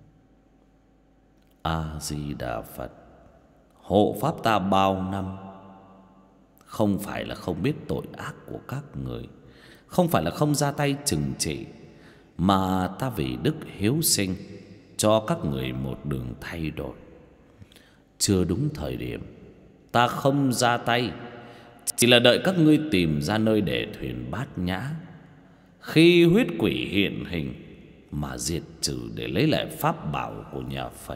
A Di Đà Phật, hộ pháp ta bao năm. Không phải là không biết tội ác của các người, không phải là không ra tay trừng trị, mà ta vì đức hiếu sinh cho các người một đường thay đổi. Chưa đúng thời điểm, ta không ra tay, chỉ là đợi các ngươi tìm ra nơi để thuyền Bát Nhã. Khi huyết quỷ hiện hình mà diệt trừ để lấy lại pháp bảo của nhà Phật.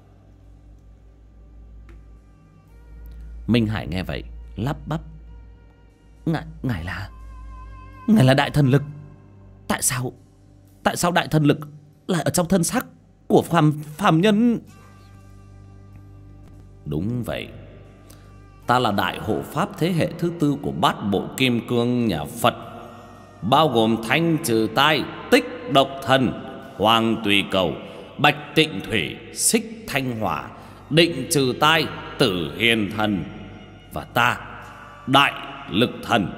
Minh Hải nghe vậy lắp bắp: Ngài là đại thần lực. Tại sao đại thần lực lại ở trong thân xác của phàm nhân? Đúng vậy, ta là đại hộ pháp thế hệ thứ tư của bát bộ kim cương nhà Phật, bao gồm Thanh Trừ Tai, Tích Độc Thần, Hoàng Tùy Cầu, Bạch Tịnh Thủy, Xích Thanh Hỏa, Định Trừ Tai, Tử Hiền Thần và ta, Đại Lực Thần.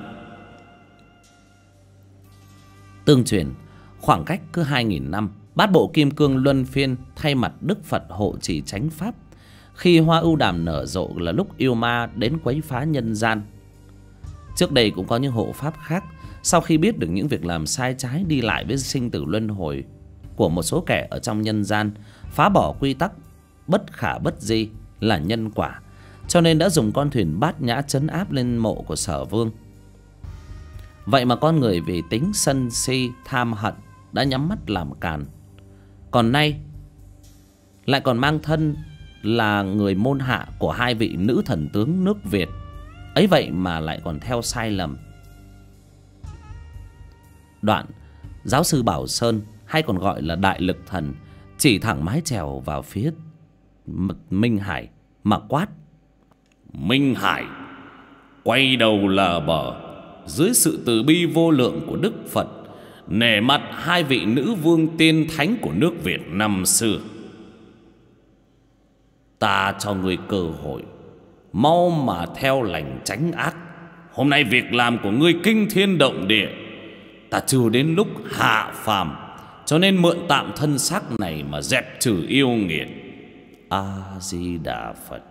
Tương truyền, khoảng cách cứ 2000 năm, bát bộ kim cương luân phiên thay mặt Đức Phật hộ trì chánh pháp. Khi hoa ưu đàm nở rộ là lúc yêu ma đến quấy phá nhân gian. Trước đây cũng có những hộ pháp khác, sau khi biết được những việc làm sai trái đi lại với sinh tử luân hồi của một số kẻ ở trong nhân gian, phá bỏ quy tắc bất khả bất di là nhân quả, cho nên đã dùng con thuyền Bát Nhã trấn áp lên mộ của Sở Vương. Vậy mà con người vì tính sân si tham hận đã nhắm mắt làm càn, còn nay lại còn mang thân là người môn hạ của hai vị nữ thần tướng nước Việt ấy, vậy mà lại còn theo sai lầm. Đoạn giáo sư Bảo Sơn, hay còn gọi là Đại Lực Thần, chỉ thẳng mái chèo vào phía Minh Hải mà quát: Minh Hải, quay đầu lờ bờ dưới sự từ bi vô lượng của Đức Phật, nể mặt hai vị nữ vương tiên thánh của nước Việt năm xưa. Ta cho ngươi cơ hội, mau mà theo lành tránh ác. Hôm nay việc làm của ngươi kinh thiên động địa, ta chưa đến lúc hạ phàm, cho nên mượn tạm thân xác này mà dẹp trừ yêu nghiệt. A Di Đà Phật.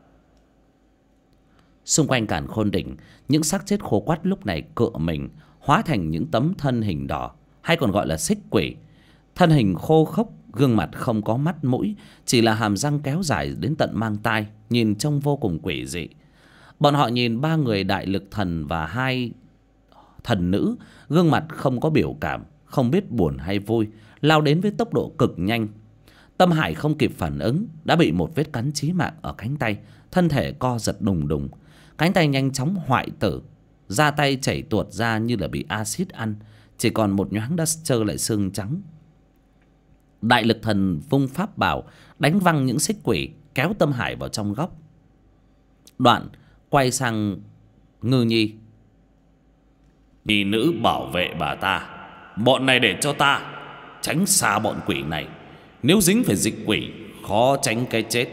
Xung quanh Càn Khôn Đỉnh, những xác chết khô quắt lúc này cựa mình hóa thành những tấm thân hình đỏ, hay còn gọi là xích quỷ. Thân hình khô khốc, gương mặt không có mắt mũi, chỉ là hàm răng kéo dài đến tận mang tai, nhìn trông vô cùng quỷ dị. Bọn họ nhìn ba người Đại Lực Thần và hai thần nữ, gương mặt không có biểu cảm, không biết buồn hay vui, lao đến với tốc độ cực nhanh. Tâm Hải không kịp phản ứng, đã bị một vết cắn chí mạng ở cánh tay, thân thể co giật đùng đùng, cánh tay nhanh chóng hoại tử, da tay chảy tuột ra như là bị axit ăn, chỉ còn một nhoáng đã trơ lại xương trắng. Đại Lực Thần vung pháp bảo đánh văng những xích quỷ, kéo Tâm Hải vào trong góc. Đoạn quay sang Ngư Nhi: Nhi nữ bảo vệ bà ta, bọn này để cho ta, tránh xa bọn quỷ này. Nếu dính phải dịch quỷ, khó tránh cái chết.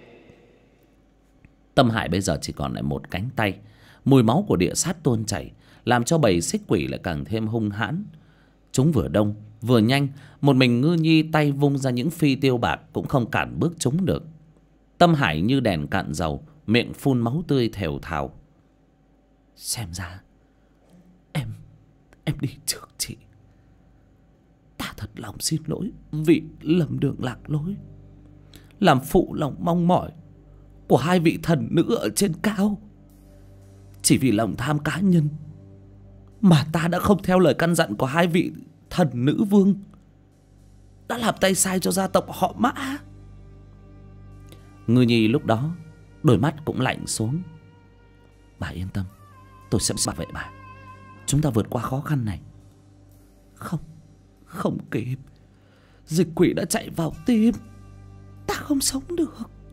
Tâm Hải bây giờ chỉ còn lại một cánh tay, mùi máu của địa sát tuôn chảy, làm cho bầy xích quỷ lại càng thêm hung hãn. Chúng vừa đông vừa nhanh, một mình Ngư Nhi tay vung ra những phi tiêu bạc cũng không cản bước chúng được. Tâm Hải như đèn cạn dầu, miệng phun máu tươi thều thào: Xem ra em đi trước chị. Ta thật lòng xin lỗi vì lầm đường lạc lối, làm phụ lòng mong mỏi của hai vị thần nữ ở trên cao. Chỉ vì lòng tham cá nhân Mà ta đã không theo lời căn dặn của hai vị thần nữ vương, đã làm tay sai cho gia tộc họ Mã. Ngư nhi lúc đó đôi mắt cũng lạnh xuống. Bà yên tâm, tôi sẽ bảo vệ bà. Chúng ta vượt qua khó khăn này. Không kịp. Dịch quỷ đã chạy vào tim. Ta không sống được.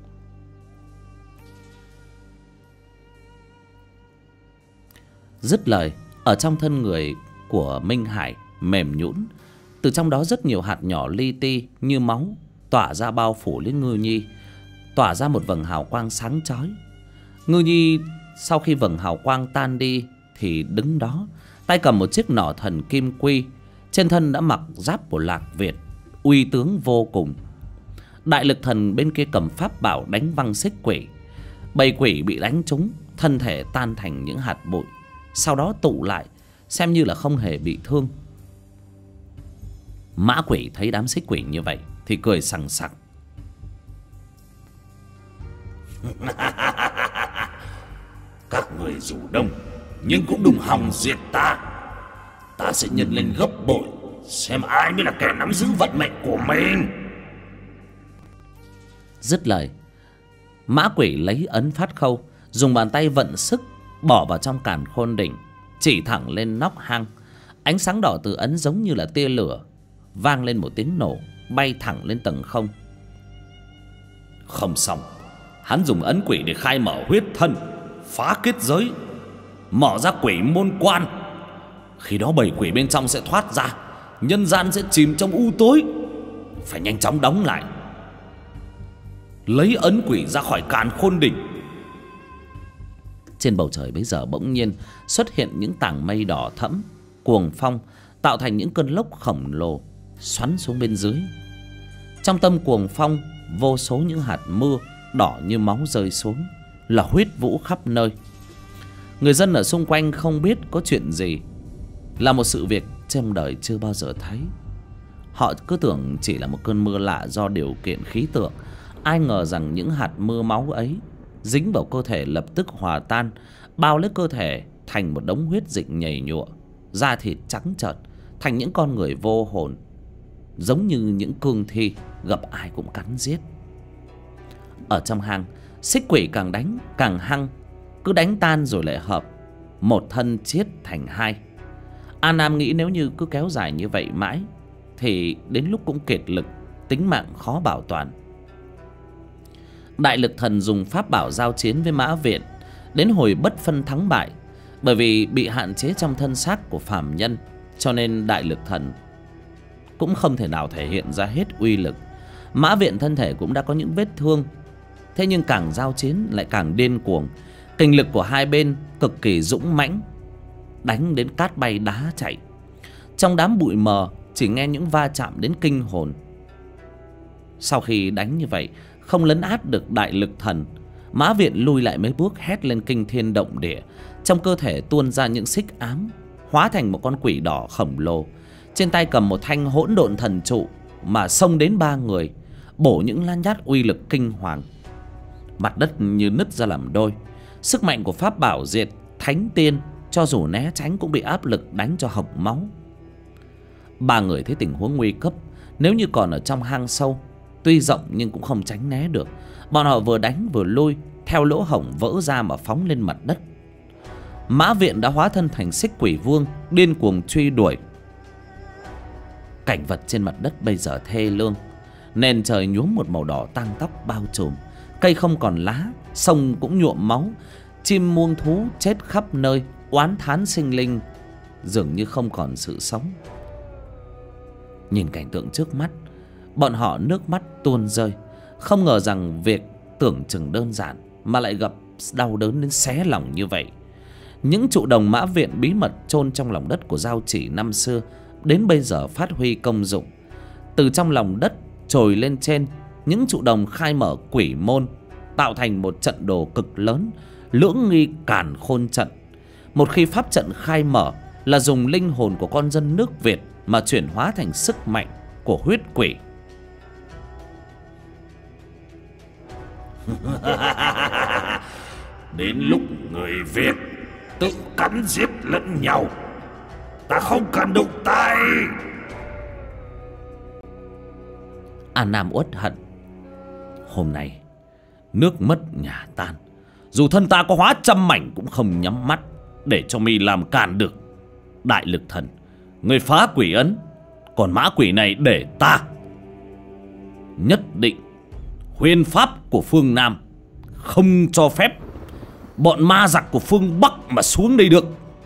Dứt lời, ở trong thân người của Minh Hải mềm nhũn, từ trong đó rất nhiều hạt nhỏ li ti như máu tỏa ra bao phủ lên Ngư nhi, tỏa ra một vầng hào quang sáng chói. Ngư nhi sau khi vầng hào quang tan đi thì đứng đó, tay cầm một chiếc nỏ thần kim quy, trên thân đã mặc giáp của Lạc Việt, uy tướng vô cùng. Đại lực thần bên kia cầm pháp bảo đánh văng xích quỷ. Bầy quỷ bị đánh trúng, thân thể tan thành những hạt bụi, sau đó tụ lại, xem như là không hề bị thương. Mã quỷ thấy đám xích quỷ như vậy thì cười sằng sặc. Các người dù đông nhưng cũng đừng hòng diệt ta. Ta sẽ nhân lên gấp bội, xem ai mới là kẻ nắm giữ vận mệnh của mình. Dứt lời, Mã quỷ lấy ấn phát khâu, dùng bàn tay vận sức bỏ vào trong càn khôn đỉnh, chỉ thẳng lên nóc hang. Ánh sáng đỏ từ ấn giống như là tia lửa, vang lên một tiếng nổ, bay thẳng lên tầng không. Không xong, hắn dùng ấn quỷ để khai mở huyết thân, phá kết giới, mở ra quỷ môn quan. Khi đó bầy quỷ bên trong sẽ thoát ra, nhân gian sẽ chìm trong u tối. Phải nhanh chóng đóng lại, lấy ấn quỷ ra khỏi càn khôn đỉnh. Trên bầu trời bấy giờ bỗng nhiên xuất hiện những tảng mây đỏ thẫm, cuồng phong tạo thành những cơn lốc khổng lồ xoắn xuống bên dưới. Trong tâm cuồng phong, vô số những hạt mưa đỏ như máu rơi xuống, là huyết vũ khắp nơi. Người dân ở xung quanh không biết có chuyện gì, là một sự việc trong đời chưa bao giờ thấy. Họ cứ tưởng chỉ là một cơn mưa lạ do điều kiện khí tượng. Ai ngờ rằng những hạt mưa máu ấy dính vào cơ thể lập tức hòa tan, bao lấy cơ thể thành một đống huyết dịch nhầy nhụa, da thịt trắng trợn, thành những con người vô hồn, giống như những cương thi gặp ai cũng cắn giết. Ở trong hang, xích quỷ càng đánh càng hăng, cứ đánh tan rồi lại hợp, một thân chiết thành hai. A Nam nghĩ nếu như cứ kéo dài như vậy mãi thì đến lúc cũng kiệt lực, tính mạng khó bảo toàn. Đại lực thần dùng pháp bảo giao chiến với Mã Viện, đến hồi bất phân thắng bại. Bởi vì bị hạn chế trong thân xác của phàm nhân, cho nên đại lực thần cũng không thể nào thể hiện ra hết uy lực. Mã Viện thân thể cũng đã có những vết thương, thế nhưng càng giao chiến lại càng điên cuồng. Kình lực của hai bên cực kỳ dũng mãnh, đánh đến cát bay đá chạy. Trong đám bụi mờ chỉ nghe những va chạm đến kinh hồn. Sau khi đánh như vậy không lấn át được đại lực thần, Mã Viện lui lại mấy bước, hét lên kinh thiên động địa. Trong cơ thể tuôn ra những xích ám, hóa thành một con quỷ đỏ khổng lồ. Trên tay cầm một thanh hỗn độn thần trụ mà xông đến ba người, bổ những lan nhát uy lực kinh hoàng. Mặt đất như nứt ra làm đôi. Sức mạnh của pháp bảo diệt thánh tiên cho dù né tránh cũng bị áp lực đánh cho hộc máu. Ba người thấy tình huống nguy cấp, nếu như còn ở trong hang sâu, tuy rộng nhưng cũng không tránh né được. Bọn họ vừa đánh vừa lui, theo lỗ hổng vỡ ra mà phóng lên mặt đất. Mã Viện đã hóa thân thành xích quỷ vương, điên cuồng truy đuổi. Cảnh vật trên mặt đất bây giờ thê lương. Nền trời nhuốm một màu đỏ tang tóc bao trùm, cây không còn lá, sông cũng nhuộm máu. Chim muông thú chết khắp nơi, oán thán sinh linh dường như không còn sự sống. Nhìn cảnh tượng trước mắt, bọn họ nước mắt tuôn rơi. Không ngờ rằng việc tưởng chừng đơn giản mà lại gặp đau đớn đến xé lòng như vậy. Những trụ đồng Mã Viện bí mật chôn trong lòng đất của Giao Chỉ năm xưa đến bây giờ phát huy công dụng. Từ trong lòng đất trồi lên trên, những trụ đồng khai mở quỷ môn, tạo thành một trận đồ cực lớn, Lưỡng Nghi Càn Khôn Trận. Một khi pháp trận khai mở là dùng linh hồn của con dân nước Việt mà chuyển hóa thành sức mạnh của huyết quỷ. Đến lúc người Việt tự cắn giết lẫn nhau, Ta không cần đụng tay. An Nam uất hận. Hôm nay nước mất nhà tan, dù thân ta có hóa trăm mảnh cũng không nhắm mắt để cho mi làm càn được. Đại lực thần, người phá quỷ ấn, còn mã quỷ này để ta. Nhất định huyền pháp của phương Nam không cho phép bọn ma giặc của phương Bắc mà xuống đây được.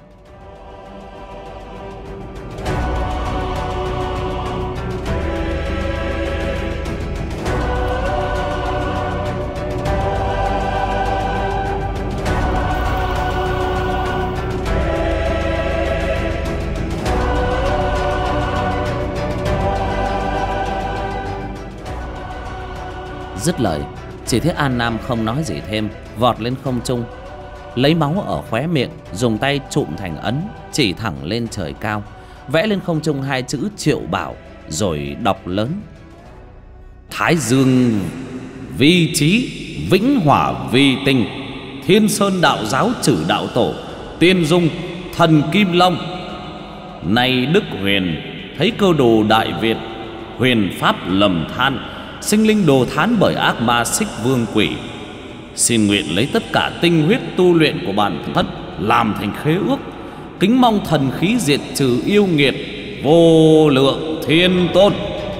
Dứt lời, chỉ thấy An Nam không nói gì thêm, vọt lên không trung, lấy máu ở khóe miệng, dùng tay trụm thành ấn, chỉ thẳng lên trời cao, vẽ lên không trung hai chữ Triệu Bảo, rồi đọc lớn: Thái Dương vi trí, vĩnh hỏa vi tinh, Thiên Sơn đạo giáo trừ đạo tổ, Tiên Dung thần Kim Long. Nay Đức Huyền thấy cơ đồ Đại Việt, huyền pháp lầm than, sinh linh đồ thán bởi ác ma Xích Vương quỷ. Xin nguyện lấy tất cả tinh huyết tu luyện của bản thân làm thành khế ước, kính mong thần khí diệt trừ yêu nghiệt, vô lượng thiên tôn.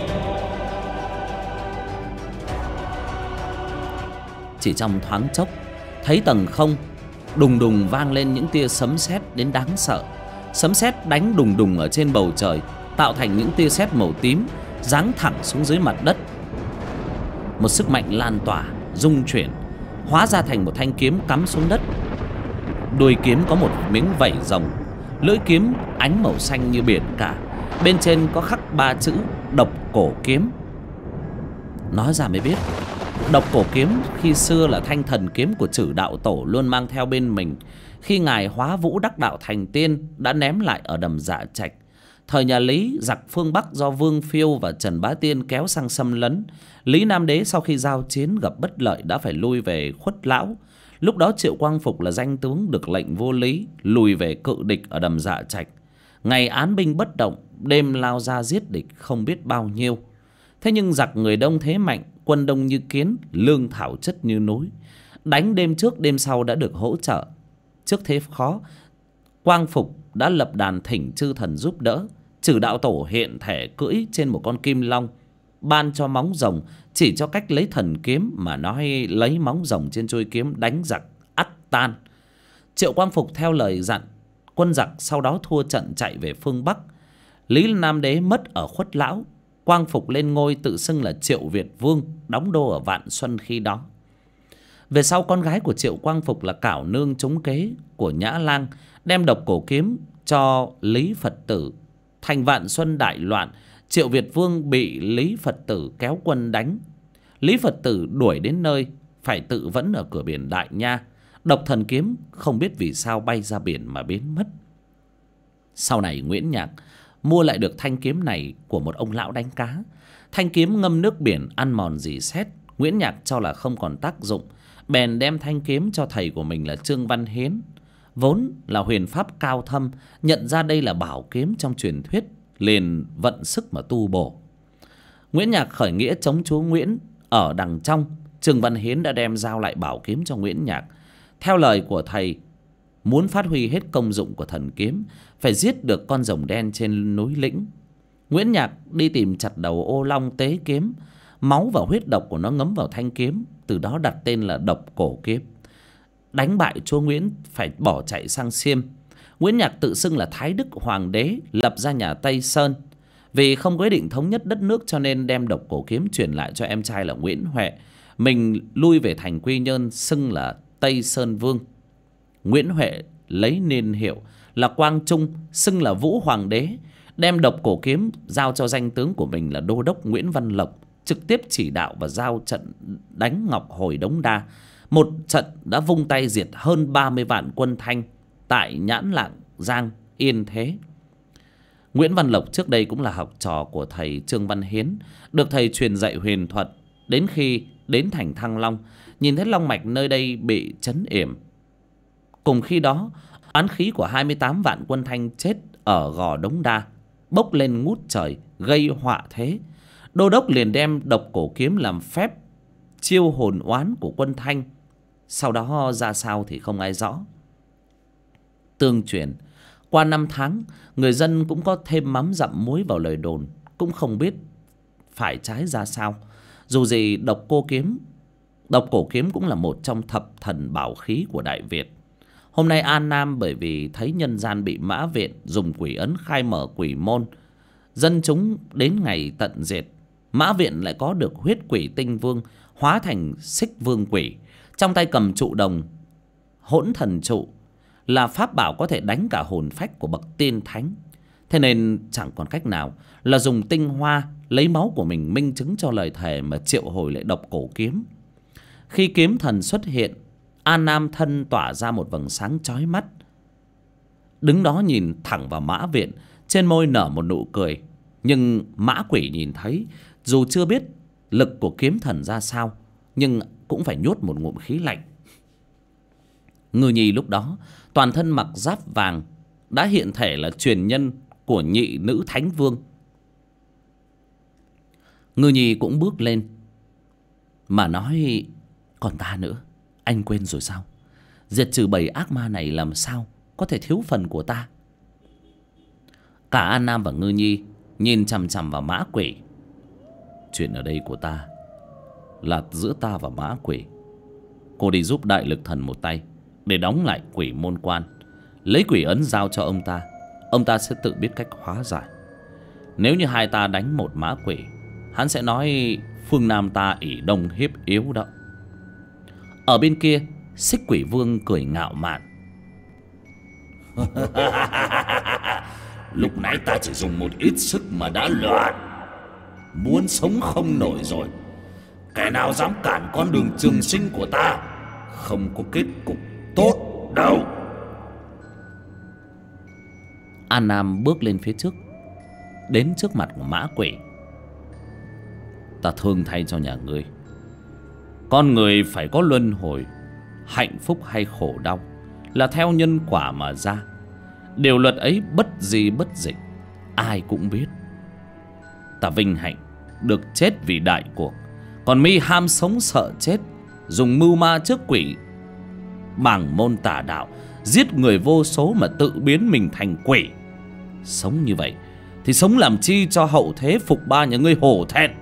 Chỉ trong thoáng chốc, thấy tầng không đùng đùng vang lên những tia sấm sét đến đáng sợ. Sấm sét đánh đùng đùng ở trên bầu trời, tạo thành những tia sét màu tím giáng thẳng xuống dưới mặt đất. Một sức mạnh lan tỏa, rung chuyển, hóa ra thành một thanh kiếm cắm xuống đất. Đuôi kiếm có một miếng vảy rồng, lưỡi kiếm ánh màu xanh như biển cả. Bên trên có khắc ba chữ Độc Cổ Kiếm. Nói ra mới biết, Độc Cổ Kiếm khi xưa là thanh thần kiếm của Trử đạo tổ luôn mang theo bên mình khi ngài hóa vũ đắc đạo thành tiên, đã ném lại ở đầm Dạ Trạch. Thời nhà Lý, giặc phương Bắc do Vương Phiêu và Trần Bá Tiên kéo sang xâm lấn. Lý Nam Đế sau khi giao chiến gặp bất lợi đã phải lui về Khuất Lão. Lúc đó Triệu Quang Phục là danh tướng được lệnh vô lý, lùi về cự địch ở đầm Dạ Trạch. Ngày án binh bất động, đêm lao ra giết địch không biết bao nhiêu. Thế nhưng giặc người đông thế mạnh, quân đông như kiến, lương thảo chất như núi. Đánh đêm trước đêm sau đã được hỗ trợ. Trước thế khó, Quang Phục đã lập đàn thỉnh chư thần giúp đỡ. Trử đạo tổ hiện thể cưỡi trên một con kim long, ban cho móng rồng, chỉ cho cách lấy thần kiếm mà nói lấy móng rồng trên chuôi kiếm đánh giặc ắt tan. Triệu Quang Phục theo lời dặn, quân giặc sau đó thua trận chạy về phương Bắc. Lý Nam Đế mất ở Khuất Lão, Quang Phục lên ngôi tự xưng là Triệu Việt Vương, đóng đô ở Vạn Xuân khi đó. Về sau con gái của Triệu Quang Phục là Cảo Nương trúng kế của Nhã Lang, đem Độc Cổ Kiếm cho Lý Phật Tử. Thành Vạn Xuân đại loạn, Triệu Việt Vương bị Lý Phật Tử kéo quân đánh. Lý Phật Tử đuổi đến nơi phải tự vẫn ở cửa biển Đại Nha. Độc thần kiếm không biết vì sao bay ra biển mà biến mất. Sau này Nguyễn Nhạc mua lại được thanh kiếm này của một ông lão đánh cá. Thanh kiếm ngâm nước biển ăn mòn rỉ sét, Nguyễn Nhạc cho là không còn tác dụng, bèn đem thanh kiếm cho thầy của mình là Trương Văn Hiến, vốn là huyền pháp cao thâm, nhận ra đây là bảo kiếm trong truyền thuyết, liền vận sức mà tu bổ. Nguyễn Nhạc khởi nghĩa chống chúa Nguyễn ở đằng trong, Trương Văn Hiến đã đem giao lại bảo kiếm cho Nguyễn Nhạc. Theo lời của thầy, muốn phát huy hết công dụng của thần kiếm, phải giết được con rồng đen trên núi Lĩnh. Nguyễn Nhạc đi tìm chặt đầu ô long tế kiếm, máu và huyết độc của nó ngấm vào thanh kiếm, từ đó đặt tên là Độc Cổ Kiếm. Đánh bại chúa Nguyễn phải bỏ chạy sang Xiêm. Nguyễn Nhạc tự xưng là Thái Đức Hoàng đế, lập ra nhà Tây Sơn. Vì không có ý định thống nhất đất nước cho nên đem Độc Cổ Kiếm chuyển lại cho em trai là Nguyễn Huệ. Mình lui về thành Quy Nhơn xưng là Tây Sơn Vương. Nguyễn Huệ lấy niên hiệu là Quang Trung, xưng là Vũ Hoàng đế, đem Độc Cổ Kiếm giao cho danh tướng của mình là Đô đốc Nguyễn Văn Lộc, trực tiếp chỉ đạo và giao trận đánh Ngọc Hồi Đống Đa. Một trận đã vung tay diệt hơn 30 vạn quân Thanh tại Nhãn Lạng, Giang, Yên Thế. Nguyễn Văn Lộc trước đây cũng là học trò của thầy Trương Văn Hiến, được thầy truyền dạy huyền thuật. Đến khi đến thành Thăng Long, nhìn thấy long mạch nơi đây bị trấn yểm. Cùng khi đó, oán khí của 28 vạn quân Thanh chết ở Gò Đống Đa bốc lên ngút trời, gây họa thế. Đô đốc liền đem độc cổ kiếm làm phép chiêu hồn oán của quân Thanh. Sau đó ra sao thì không ai rõ. Tương truyền qua 5 tháng, người dân cũng có thêm mắm dặm muối vào lời đồn, cũng không biết phải trái ra sao. Dù gì độc cổ kiếm cũng là một trong thập thần bảo khí của Đại Việt. Hôm nay An Nam bởi vì thấy nhân gian bị Mã Viện dùng quỷ ấn khai mở quỷ môn, dân chúng đến ngày tận diệt, Mã Viện lại có được huyết quỷ tinh vương, hóa thành xích vương quỷ, trong tay cầm trụ đồng hỗn thần trụ, là pháp bảo có thể đánh cả hồn phách của bậc tiên thánh. Thế nên chẳng còn cách nào là dùng tinh hoa lấy máu của mình minh chứng cho lời thề mà triệu hồi lại độc cổ kiếm. Khi kiếm thần xuất hiện, An Nam thân tỏa ra một vầng sáng chói mắt, đứng đó nhìn thẳng vào Mã Viện, trên môi nở một nụ cười. Nhưng Mã Quỷ nhìn thấy, dù chưa biết lực của kiếm thần ra sao, nhưng cũng phải nhốt một ngụm khí lạnh. Ngư Nhi lúc đó toàn thân mặc giáp vàng, đã hiện thể là truyền nhân của nhị nữ thánh vương. Ngư Nhi cũng bước lên mà nói: còn ta nữa, anh quên rồi sao? Diệt trừ bầy ác ma này làm sao có thể thiếu phần của ta? Cả An Nam và Ngư Nhi nhìn chằm chằm vào Mã Quỷ. Chuyện ở đây của ta là giữa ta và Mã Quỷ. Cô đi giúp Đại Lực Thần một tay để đóng lại quỷ môn quan, lấy quỷ ấn giao cho ông ta sẽ tự biết cách hóa giải. Nếu như hai ta đánh một Mã Quỷ, hắn sẽ nói phương Nam ta ỷ đông hiếp yếu đó. Ở bên kia, Xích Quỷ Vương cười ngạo mạn. Lúc nãy ta chỉ dùng một ít sức mà đã loạn, muốn sống không nổi rồi. Kẻ nào dám cản con đường trường sinh của ta không có kết cục tốt đâu. An Nam bước lên phía trước, đến trước mặt của Mã Quỷ. Ta thương thay cho nhà ngươi. Con người phải có luân hồi, hạnh phúc hay khổ đau là theo nhân quả mà ra. Điều luật ấy bất di bất dịch, ai cũng biết. Ta vinh hạnh được chết vì đại cuộc, còn mi ham sống sợ chết, dùng mưu ma trước quỷ, bảng môn tà đạo, giết người vô số mà tự biến mình thành quỷ. Sống như vậy thì sống làm chi cho hậu thế phục ba nhà ngươi hổ thẹn.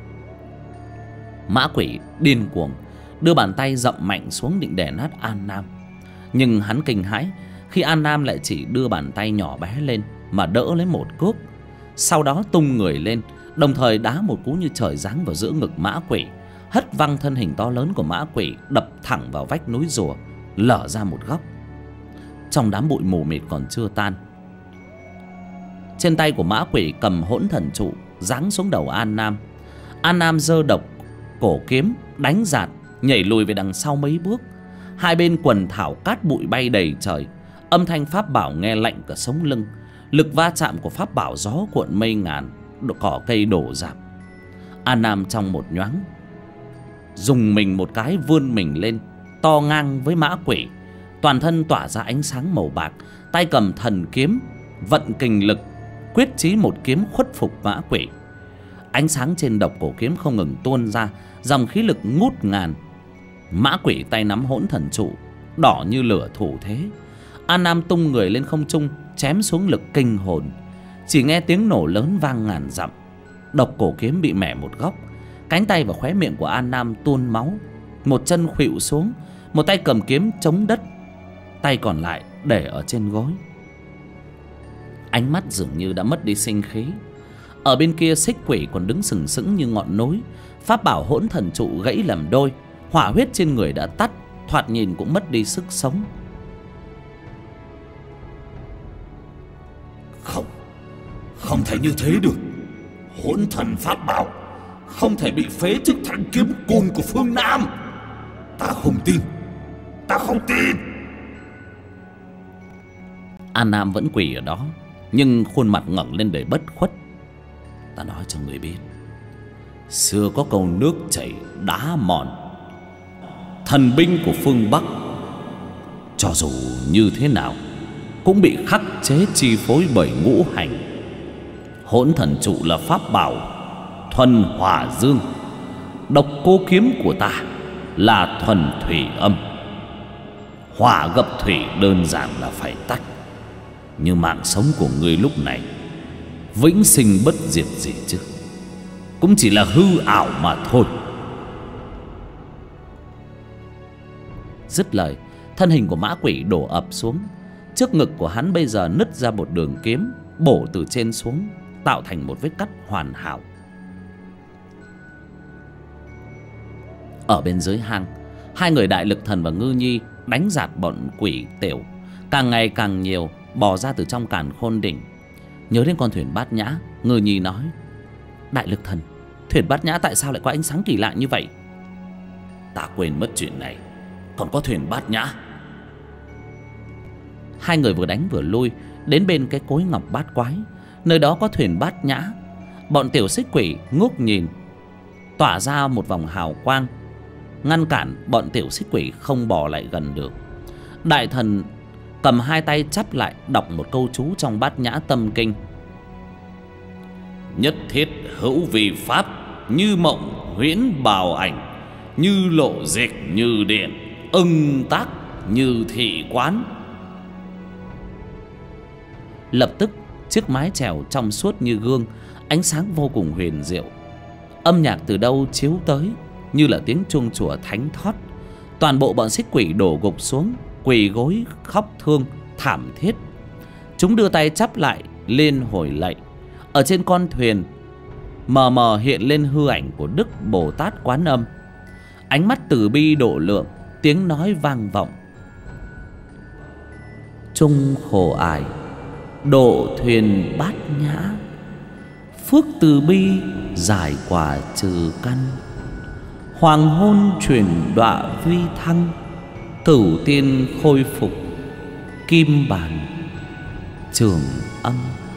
Mã Quỷ điên cuồng đưa bàn tay dậm mạnh xuống định đè nát An Nam. Nhưng hắn kinh hãi khi An Nam lại chỉ đưa bàn tay nhỏ bé lên mà đỡ lấy một cước, sau đó tung người lên, đồng thời đá một cú như trời giáng vào giữa ngực Mã Quỷ, hất văng thân hình to lớn của Mã Quỷ đập thẳng vào vách núi rùa, lở ra một góc. Trong đám bụi mù mịt còn chưa tan, trên tay của Mã Quỷ cầm hỗn thần trụ giáng xuống đầu An Nam. An Nam giơ độc cổ kiếm đánh giạt, nhảy lùi về đằng sau mấy bước. Hai bên quần thảo cát bụi bay đầy trời, âm thanh pháp bảo nghe lạnh cả sống lưng. Lực va chạm của pháp bảo gió cuộn mây ngàn, cỏ cây đổ rạp. An Nam trong một nhoáng dùng mình một cái, vươn mình lên to ngang với Mã Quỷ, toàn thân tỏa ra ánh sáng màu bạc, tay cầm thần kiếm vận kình lực, quyết chí một kiếm khuất phục Mã Quỷ. Ánh sáng trên độc cổ kiếm không ngừng tuôn ra, dòng khí lực ngút ngàn. Mã Quỷ tay nắm hỗn thần trụ, đỏ như lửa thủ thế. An Nam tung người lên không trung, chém xuống lực kinh hồn. Chỉ nghe tiếng nổ lớn vang ngàn dặm, độc cổ kiếm bị mẻ một góc, cánh tay và khóe miệng của An Nam tuôn máu, một chân khuỵu xuống, một tay cầm kiếm chống đất, tay còn lại để ở trên gối. Ánh mắt dường như đã mất đi sinh khí. Ở bên kia, Xích Quỷ còn đứng sừng sững như ngọn núi, pháp bảo hỗn thần trụ gãy làm đôi, hỏa huyết trên người đã tắt, thoạt nhìn cũng mất đi sức sống. Không thể như thế được. Hỗn thần pháp bảo không thể bị phế trước thanh kiếm côn của phương Nam. Ta không tin. An Nam vẫn quỳ ở đó, nhưng khuôn mặt ngẩng lên đầy bất khuất. Ta nói cho người biết, xưa có câu nước chảy đá mòn. Thần binh của phương Bắc cho dù như thế nào cũng bị khắc chế chi phối bởi ngũ hành. Hỗn thần trụ là pháp bảo thuần hỏa dương, độc cô kiếm của ta là thuần thủy âm. Hỏa gặp thủy đơn giản là phải tách, nhưng mạng sống của ngươi lúc này vĩnh sinh bất diệt gì chứ, cũng chỉ là hư ảo mà thôi. Dứt lời, thân hình của mã quỷ đổ ập xuống. Trước ngực của hắn bây giờ nứt ra một đường kiếm, bổ từ trên xuống, tạo thành một vết cắt hoàn hảo. Ở bên dưới hang, hai người Đại Lực Thần và Ngư Nhi đánh giạt bọn quỷ tiểu càng ngày càng nhiều bò ra từ trong càn khôn đỉnh. Nhớ đến con thuyền Bát Nhã, Ngư Nhi nói: Đại Lực Thần, thuyền Bát Nhã tại sao lại có ánh sáng kỳ lạ như vậy? Ta quên mất chuyện này, còn có thuyền Bát Nhã. Hai người vừa đánh vừa lui đến bên cái cối ngọc bát quái, nơi đó có thuyền Bát Nhã. Bọn tiểu xích quỷ ngước nhìn, tỏa ra một vòng hào quang ngăn cản bọn tiểu xích quỷ không bò lại gần được. Đại thần cầm hai tay chắp lại đọc một câu chú trong Bát Nhã Tâm Kinh: Nhất thiết hữu vi pháp, như mộng huyễn bào ảnh, như lộ diệt như điện, ưng tác như thị quán. Lập tức chiếc mái chèo trong suốt như gương, ánh sáng vô cùng huyền diệu. Âm nhạc từ đâu chiếu tới như là tiếng chuông chùa thánh thót. Toàn bộ bọn xích quỷ đổ gục xuống, quỳ gối khóc thương thảm thiết. Chúng đưa tay chắp lại lên hồi lạy. Ở trên con thuyền mờ mờ hiện lên hư ảnh của Đức Bồ Tát Quán Âm. Ánh mắt từ bi độ lượng, tiếng nói vang vọng: Trung khổ ải, độ thuyền Bát Nhã, phước từ bi giải quả trừ căn. Hoàng hôn chuyển đọa vi thăng, cửu tiên khôi phục kim bản trường âm.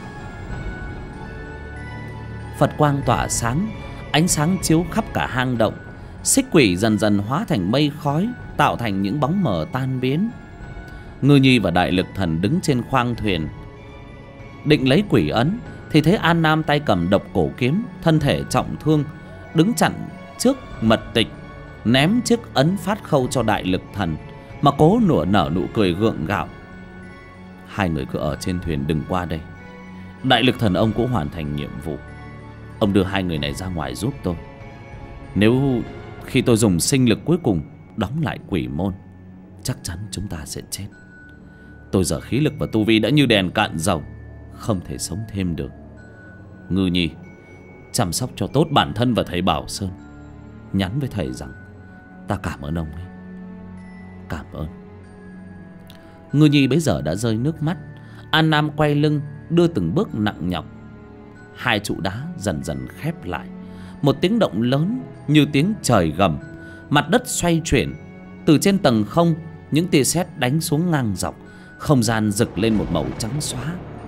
Phật quang tỏa sáng, ánh sáng chiếu khắp cả hang động. Xích quỷ dần dần hóa thành mây khói, tạo thành những bóng mờ tan biến. Ngư Nhi và Đại Lực Thần đứng trên khoang thuyền định lấy quỷ ấn, thì thấy An Nam tay cầm độc cổ kiếm, thân thể trọng thương, đứng chặn trước mật tịch, ném chiếc ấn phát khâu cho Đại Lực Thần, mà cố nở nụ cười gượng gạo: Hai người cứ ở trên thuyền đừng qua đây. Đại Lực Thần ông cũng hoàn thành nhiệm vụ. Ông đưa hai người này ra ngoài giúp tôi. Nếu khi tôi dùng sinh lực cuối cùng đóng lại quỷ môn, chắc chắn chúng ta sẽ chết. Tôi giờ khí lực và tu vi đã như đèn cạn dầu, không thể sống thêm được. Ngư Nhi, chăm sóc cho tốt bản thân và thầy Bảo Sơn. Nhắn với thầy rằng ta cảm ơn ông ấy. Cảm ơn. Ngư Nhi bấy giờ đã rơi nước mắt. An Nam quay lưng đưa từng bước nặng nhọc. Hai trụ đá dần dần khép lại. Một tiếng động lớn như tiếng trời gầm. Mặt đất xoay chuyển. Từ trên tầng không, những tia sét đánh xuống ngang dọc. Không gian rực lên một màu trắng xóa.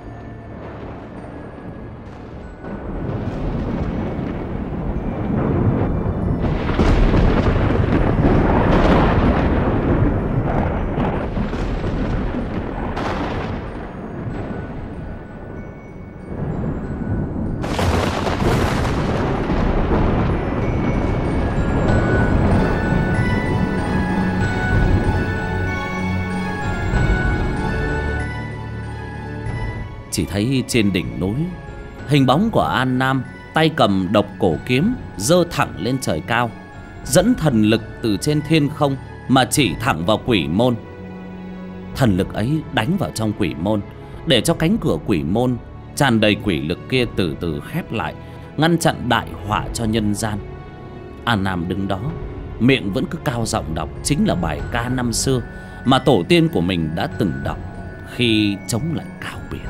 Chỉ thấy trên đỉnh núi, hình bóng của An Nam tay cầm độc cổ kiếm giơ thẳng lên trời cao, dẫn thần lực từ trên thiên không mà chỉ thẳng vào quỷ môn. Thần lực ấy đánh vào trong quỷ môn, để cho cánh cửa quỷ môn tràn đầy quỷ lực kia từ từ khép lại, ngăn chặn đại họa cho nhân gian. An Nam đứng đó, miệng vẫn cứ cao giọng đọc chính là bài ca năm xưa mà tổ tiên của mình đã từng đọc khi chống lại Cao Biển.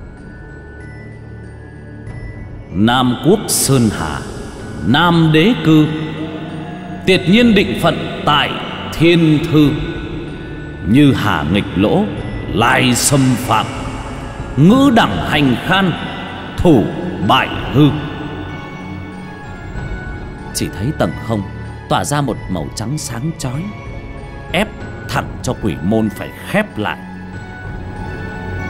Nam quốc sơn hà, Nam đế cư, tiệt nhiên định phận tại thiên thư. Như hà nghịch lỗ, lai xâm phạm, ngữ đẳng hành khan, thủ bại hư. Chỉ thấy tầng không tỏa ra một màu trắng sáng chói, ép thẳng cho quỷ môn phải khép lại.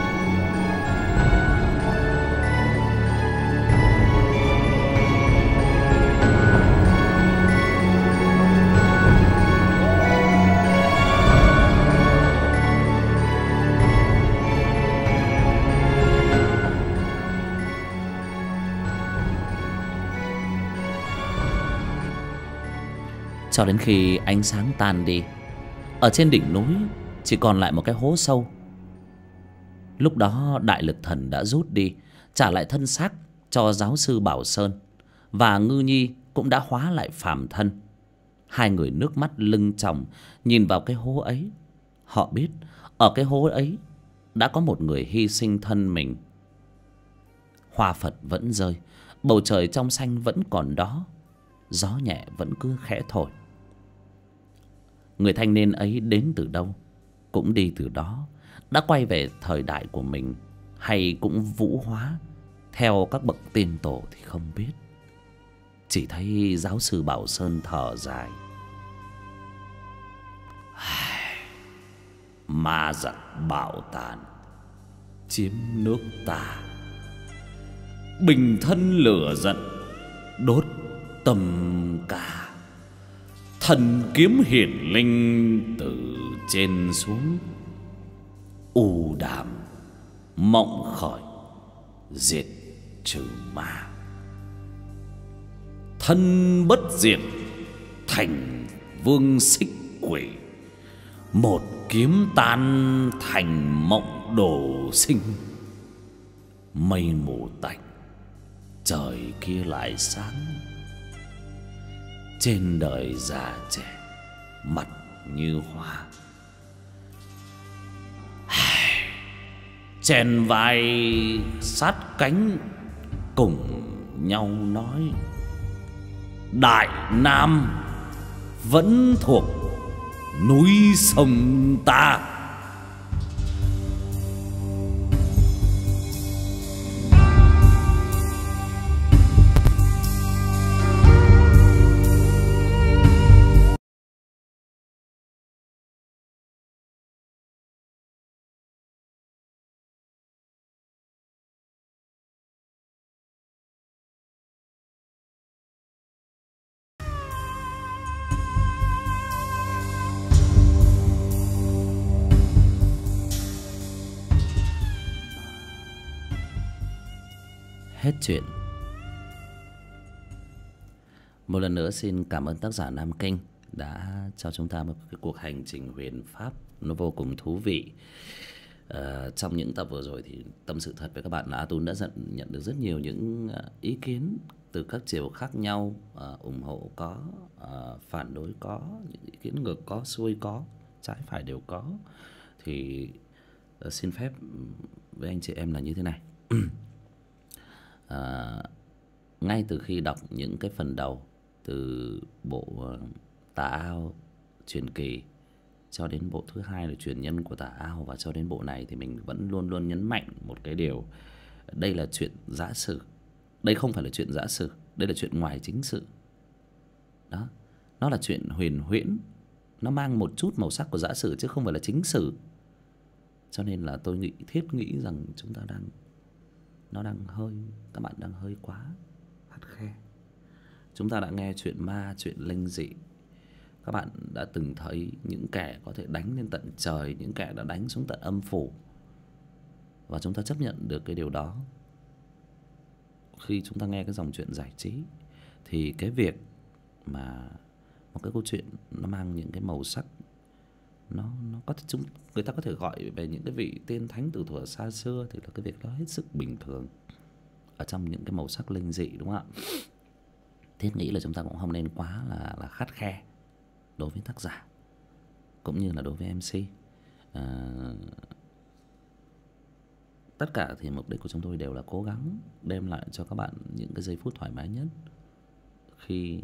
cho đến khi ánh sáng tan đi. Ở trên đỉnh núi chỉ còn lại một cái hố sâu. Lúc đó đại lực thần đã rút đi, trả lại thân xác cho giáo sư Bảo Sơn, và Ngư Nhi cũng đã hóa lại phàm thân. Hai người nước mắt lưng tròng nhìn vào cái hố ấy. Họ biết ở cái hố ấy đã có một người hy sinh thân mình. Hoa Phật vẫn rơi, bầu trời trong xanh vẫn còn đó, gió nhẹ vẫn cứ khẽ thổi. Người thanh niên ấy đến từ đâu, cũng đi từ đó, đã quay về thời đại của mình, hay cũng vũ hóa theo các bậc tiên tổ thì không biết. Chỉ thấy giáo sư Bảo Sơn thở dài. Ma giặc bạo tàn chiếm nước ta, bình thân lửa giận đốt tâm ca. Thần kiếm hiển linh từ trên xuống, u đàm mộng khởi diệt trừ ma. Thân bất diệt thành vương xích quỷ, một kiếm tan thành mộng đồ sinh. Mây mù tạnh trời kia lại sáng, trên đời già trẻ mặt như hoa. Chèn vai sát cánh cùng nhau nói, Đại Nam vẫn thuộc núi sông ta. Hết chuyện. Một lần nữa xin cảm ơn tác giả Nam Kinh đã cho chúng ta một cái cuộc hành trình huyền pháp nó vô cùng thú vị. Trong những tập vừa rồi thì tâm sự thật với các bạn là A Tún đã nhận được rất nhiều những ý kiến từ các chiều khác nhau, ủng hộ có, phản đối có, những ý kiến ngược có, xuôi có, trái phải đều có. Thì xin phép với anh chị em là như thế này. Ngay từ khi đọc những cái phần đầu từ bộ Tà Ao truyền kỳ cho đến bộ thứ hai là truyền nhân của Tà Ao, và cho đến bộ này thì mình vẫn luôn luôn nhấn mạnh một cái điều: đây là chuyện giả sử, đây không phải là chuyện giả sử, đây là chuyện ngoài chính sự. Đó, nó là chuyện huyền huyễn, nó mang một chút màu sắc của giả sử chứ không phải là chính sử. Cho nên là tôi thiết nghĩ rằng chúng ta các bạn đang hơi quá khắt khe. Chúng ta đã nghe chuyện ma, chuyện linh dị. Các bạn đã từng thấy những kẻ có thể đánh lên tận trời, những kẻ đã đánh xuống tận âm phủ, và chúng ta chấp nhận được cái điều đó. Khi chúng ta nghe cái dòng chuyện giải trí thì cái việc mà một cái câu chuyện nó mang những cái màu sắc, nó có thể người ta có thể gọi về những cái vị tiên thánh từ thuở xa xưa, thì là cái việc đó hết sức bình thường ở trong những cái màu sắc linh dị, đúng không ạ? Thiết nghĩ là chúng ta cũng không nên quá là khắt khe đối với tác giả cũng như là đối với MC. Tất cả thì mục đích của chúng tôi đều là cố gắng đem lại cho các bạn những cái giây phút thoải mái nhất khi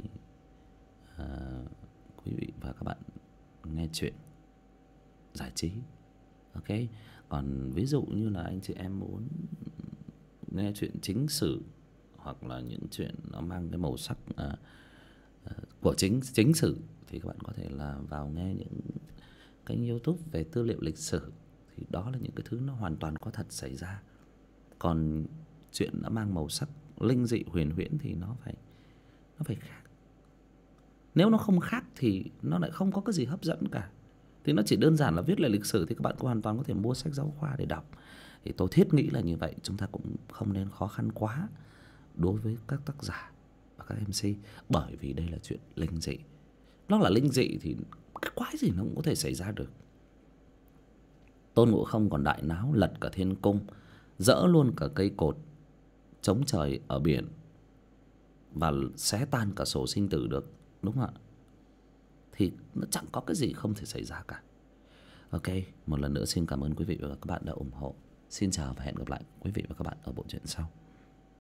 quý vị và các bạn nghe chuyện giải trí. Ok, còn ví dụ như là anh chị em muốn nghe chuyện chính sử hoặc là những chuyện nó mang cái màu sắc của chính sử thì các bạn có thể là vào nghe những kênh YouTube về tư liệu lịch sử, thì đó là những cái thứ nó hoàn toàn có thật xảy ra. Còn chuyện nó mang màu sắc linh dị huyền huyễn thì nó phải khác. Nếu nó không khác thì nó lại không có cái gì hấp dẫn cả. Thì nó chỉ đơn giản là viết lại lịch sử thì các bạn hoàn toàn có thể mua sách giáo khoa để đọc. Thì tôi thiết nghĩ là như vậy, chúng ta cũng không nên khó khăn quá đối với các tác giả và các MC, bởi vì đây là chuyện linh dị. nó là linh dị thì cái quái gì nó cũng có thể xảy ra được. Tôn Ngộ Không còn đại náo lật cả thiên cung, dỡ luôn cả cây cột chống trời ở biển, và xé tan cả sổ sinh tử được, đúng không ạ? Thì nó chẳng có cái gì không thể xảy ra cả. Ok, một lần nữa xin cảm ơn quý vị và các bạn đã ủng hộ. Xin chào và hẹn gặp lại quý vị và các bạn ở bộ truyện sau.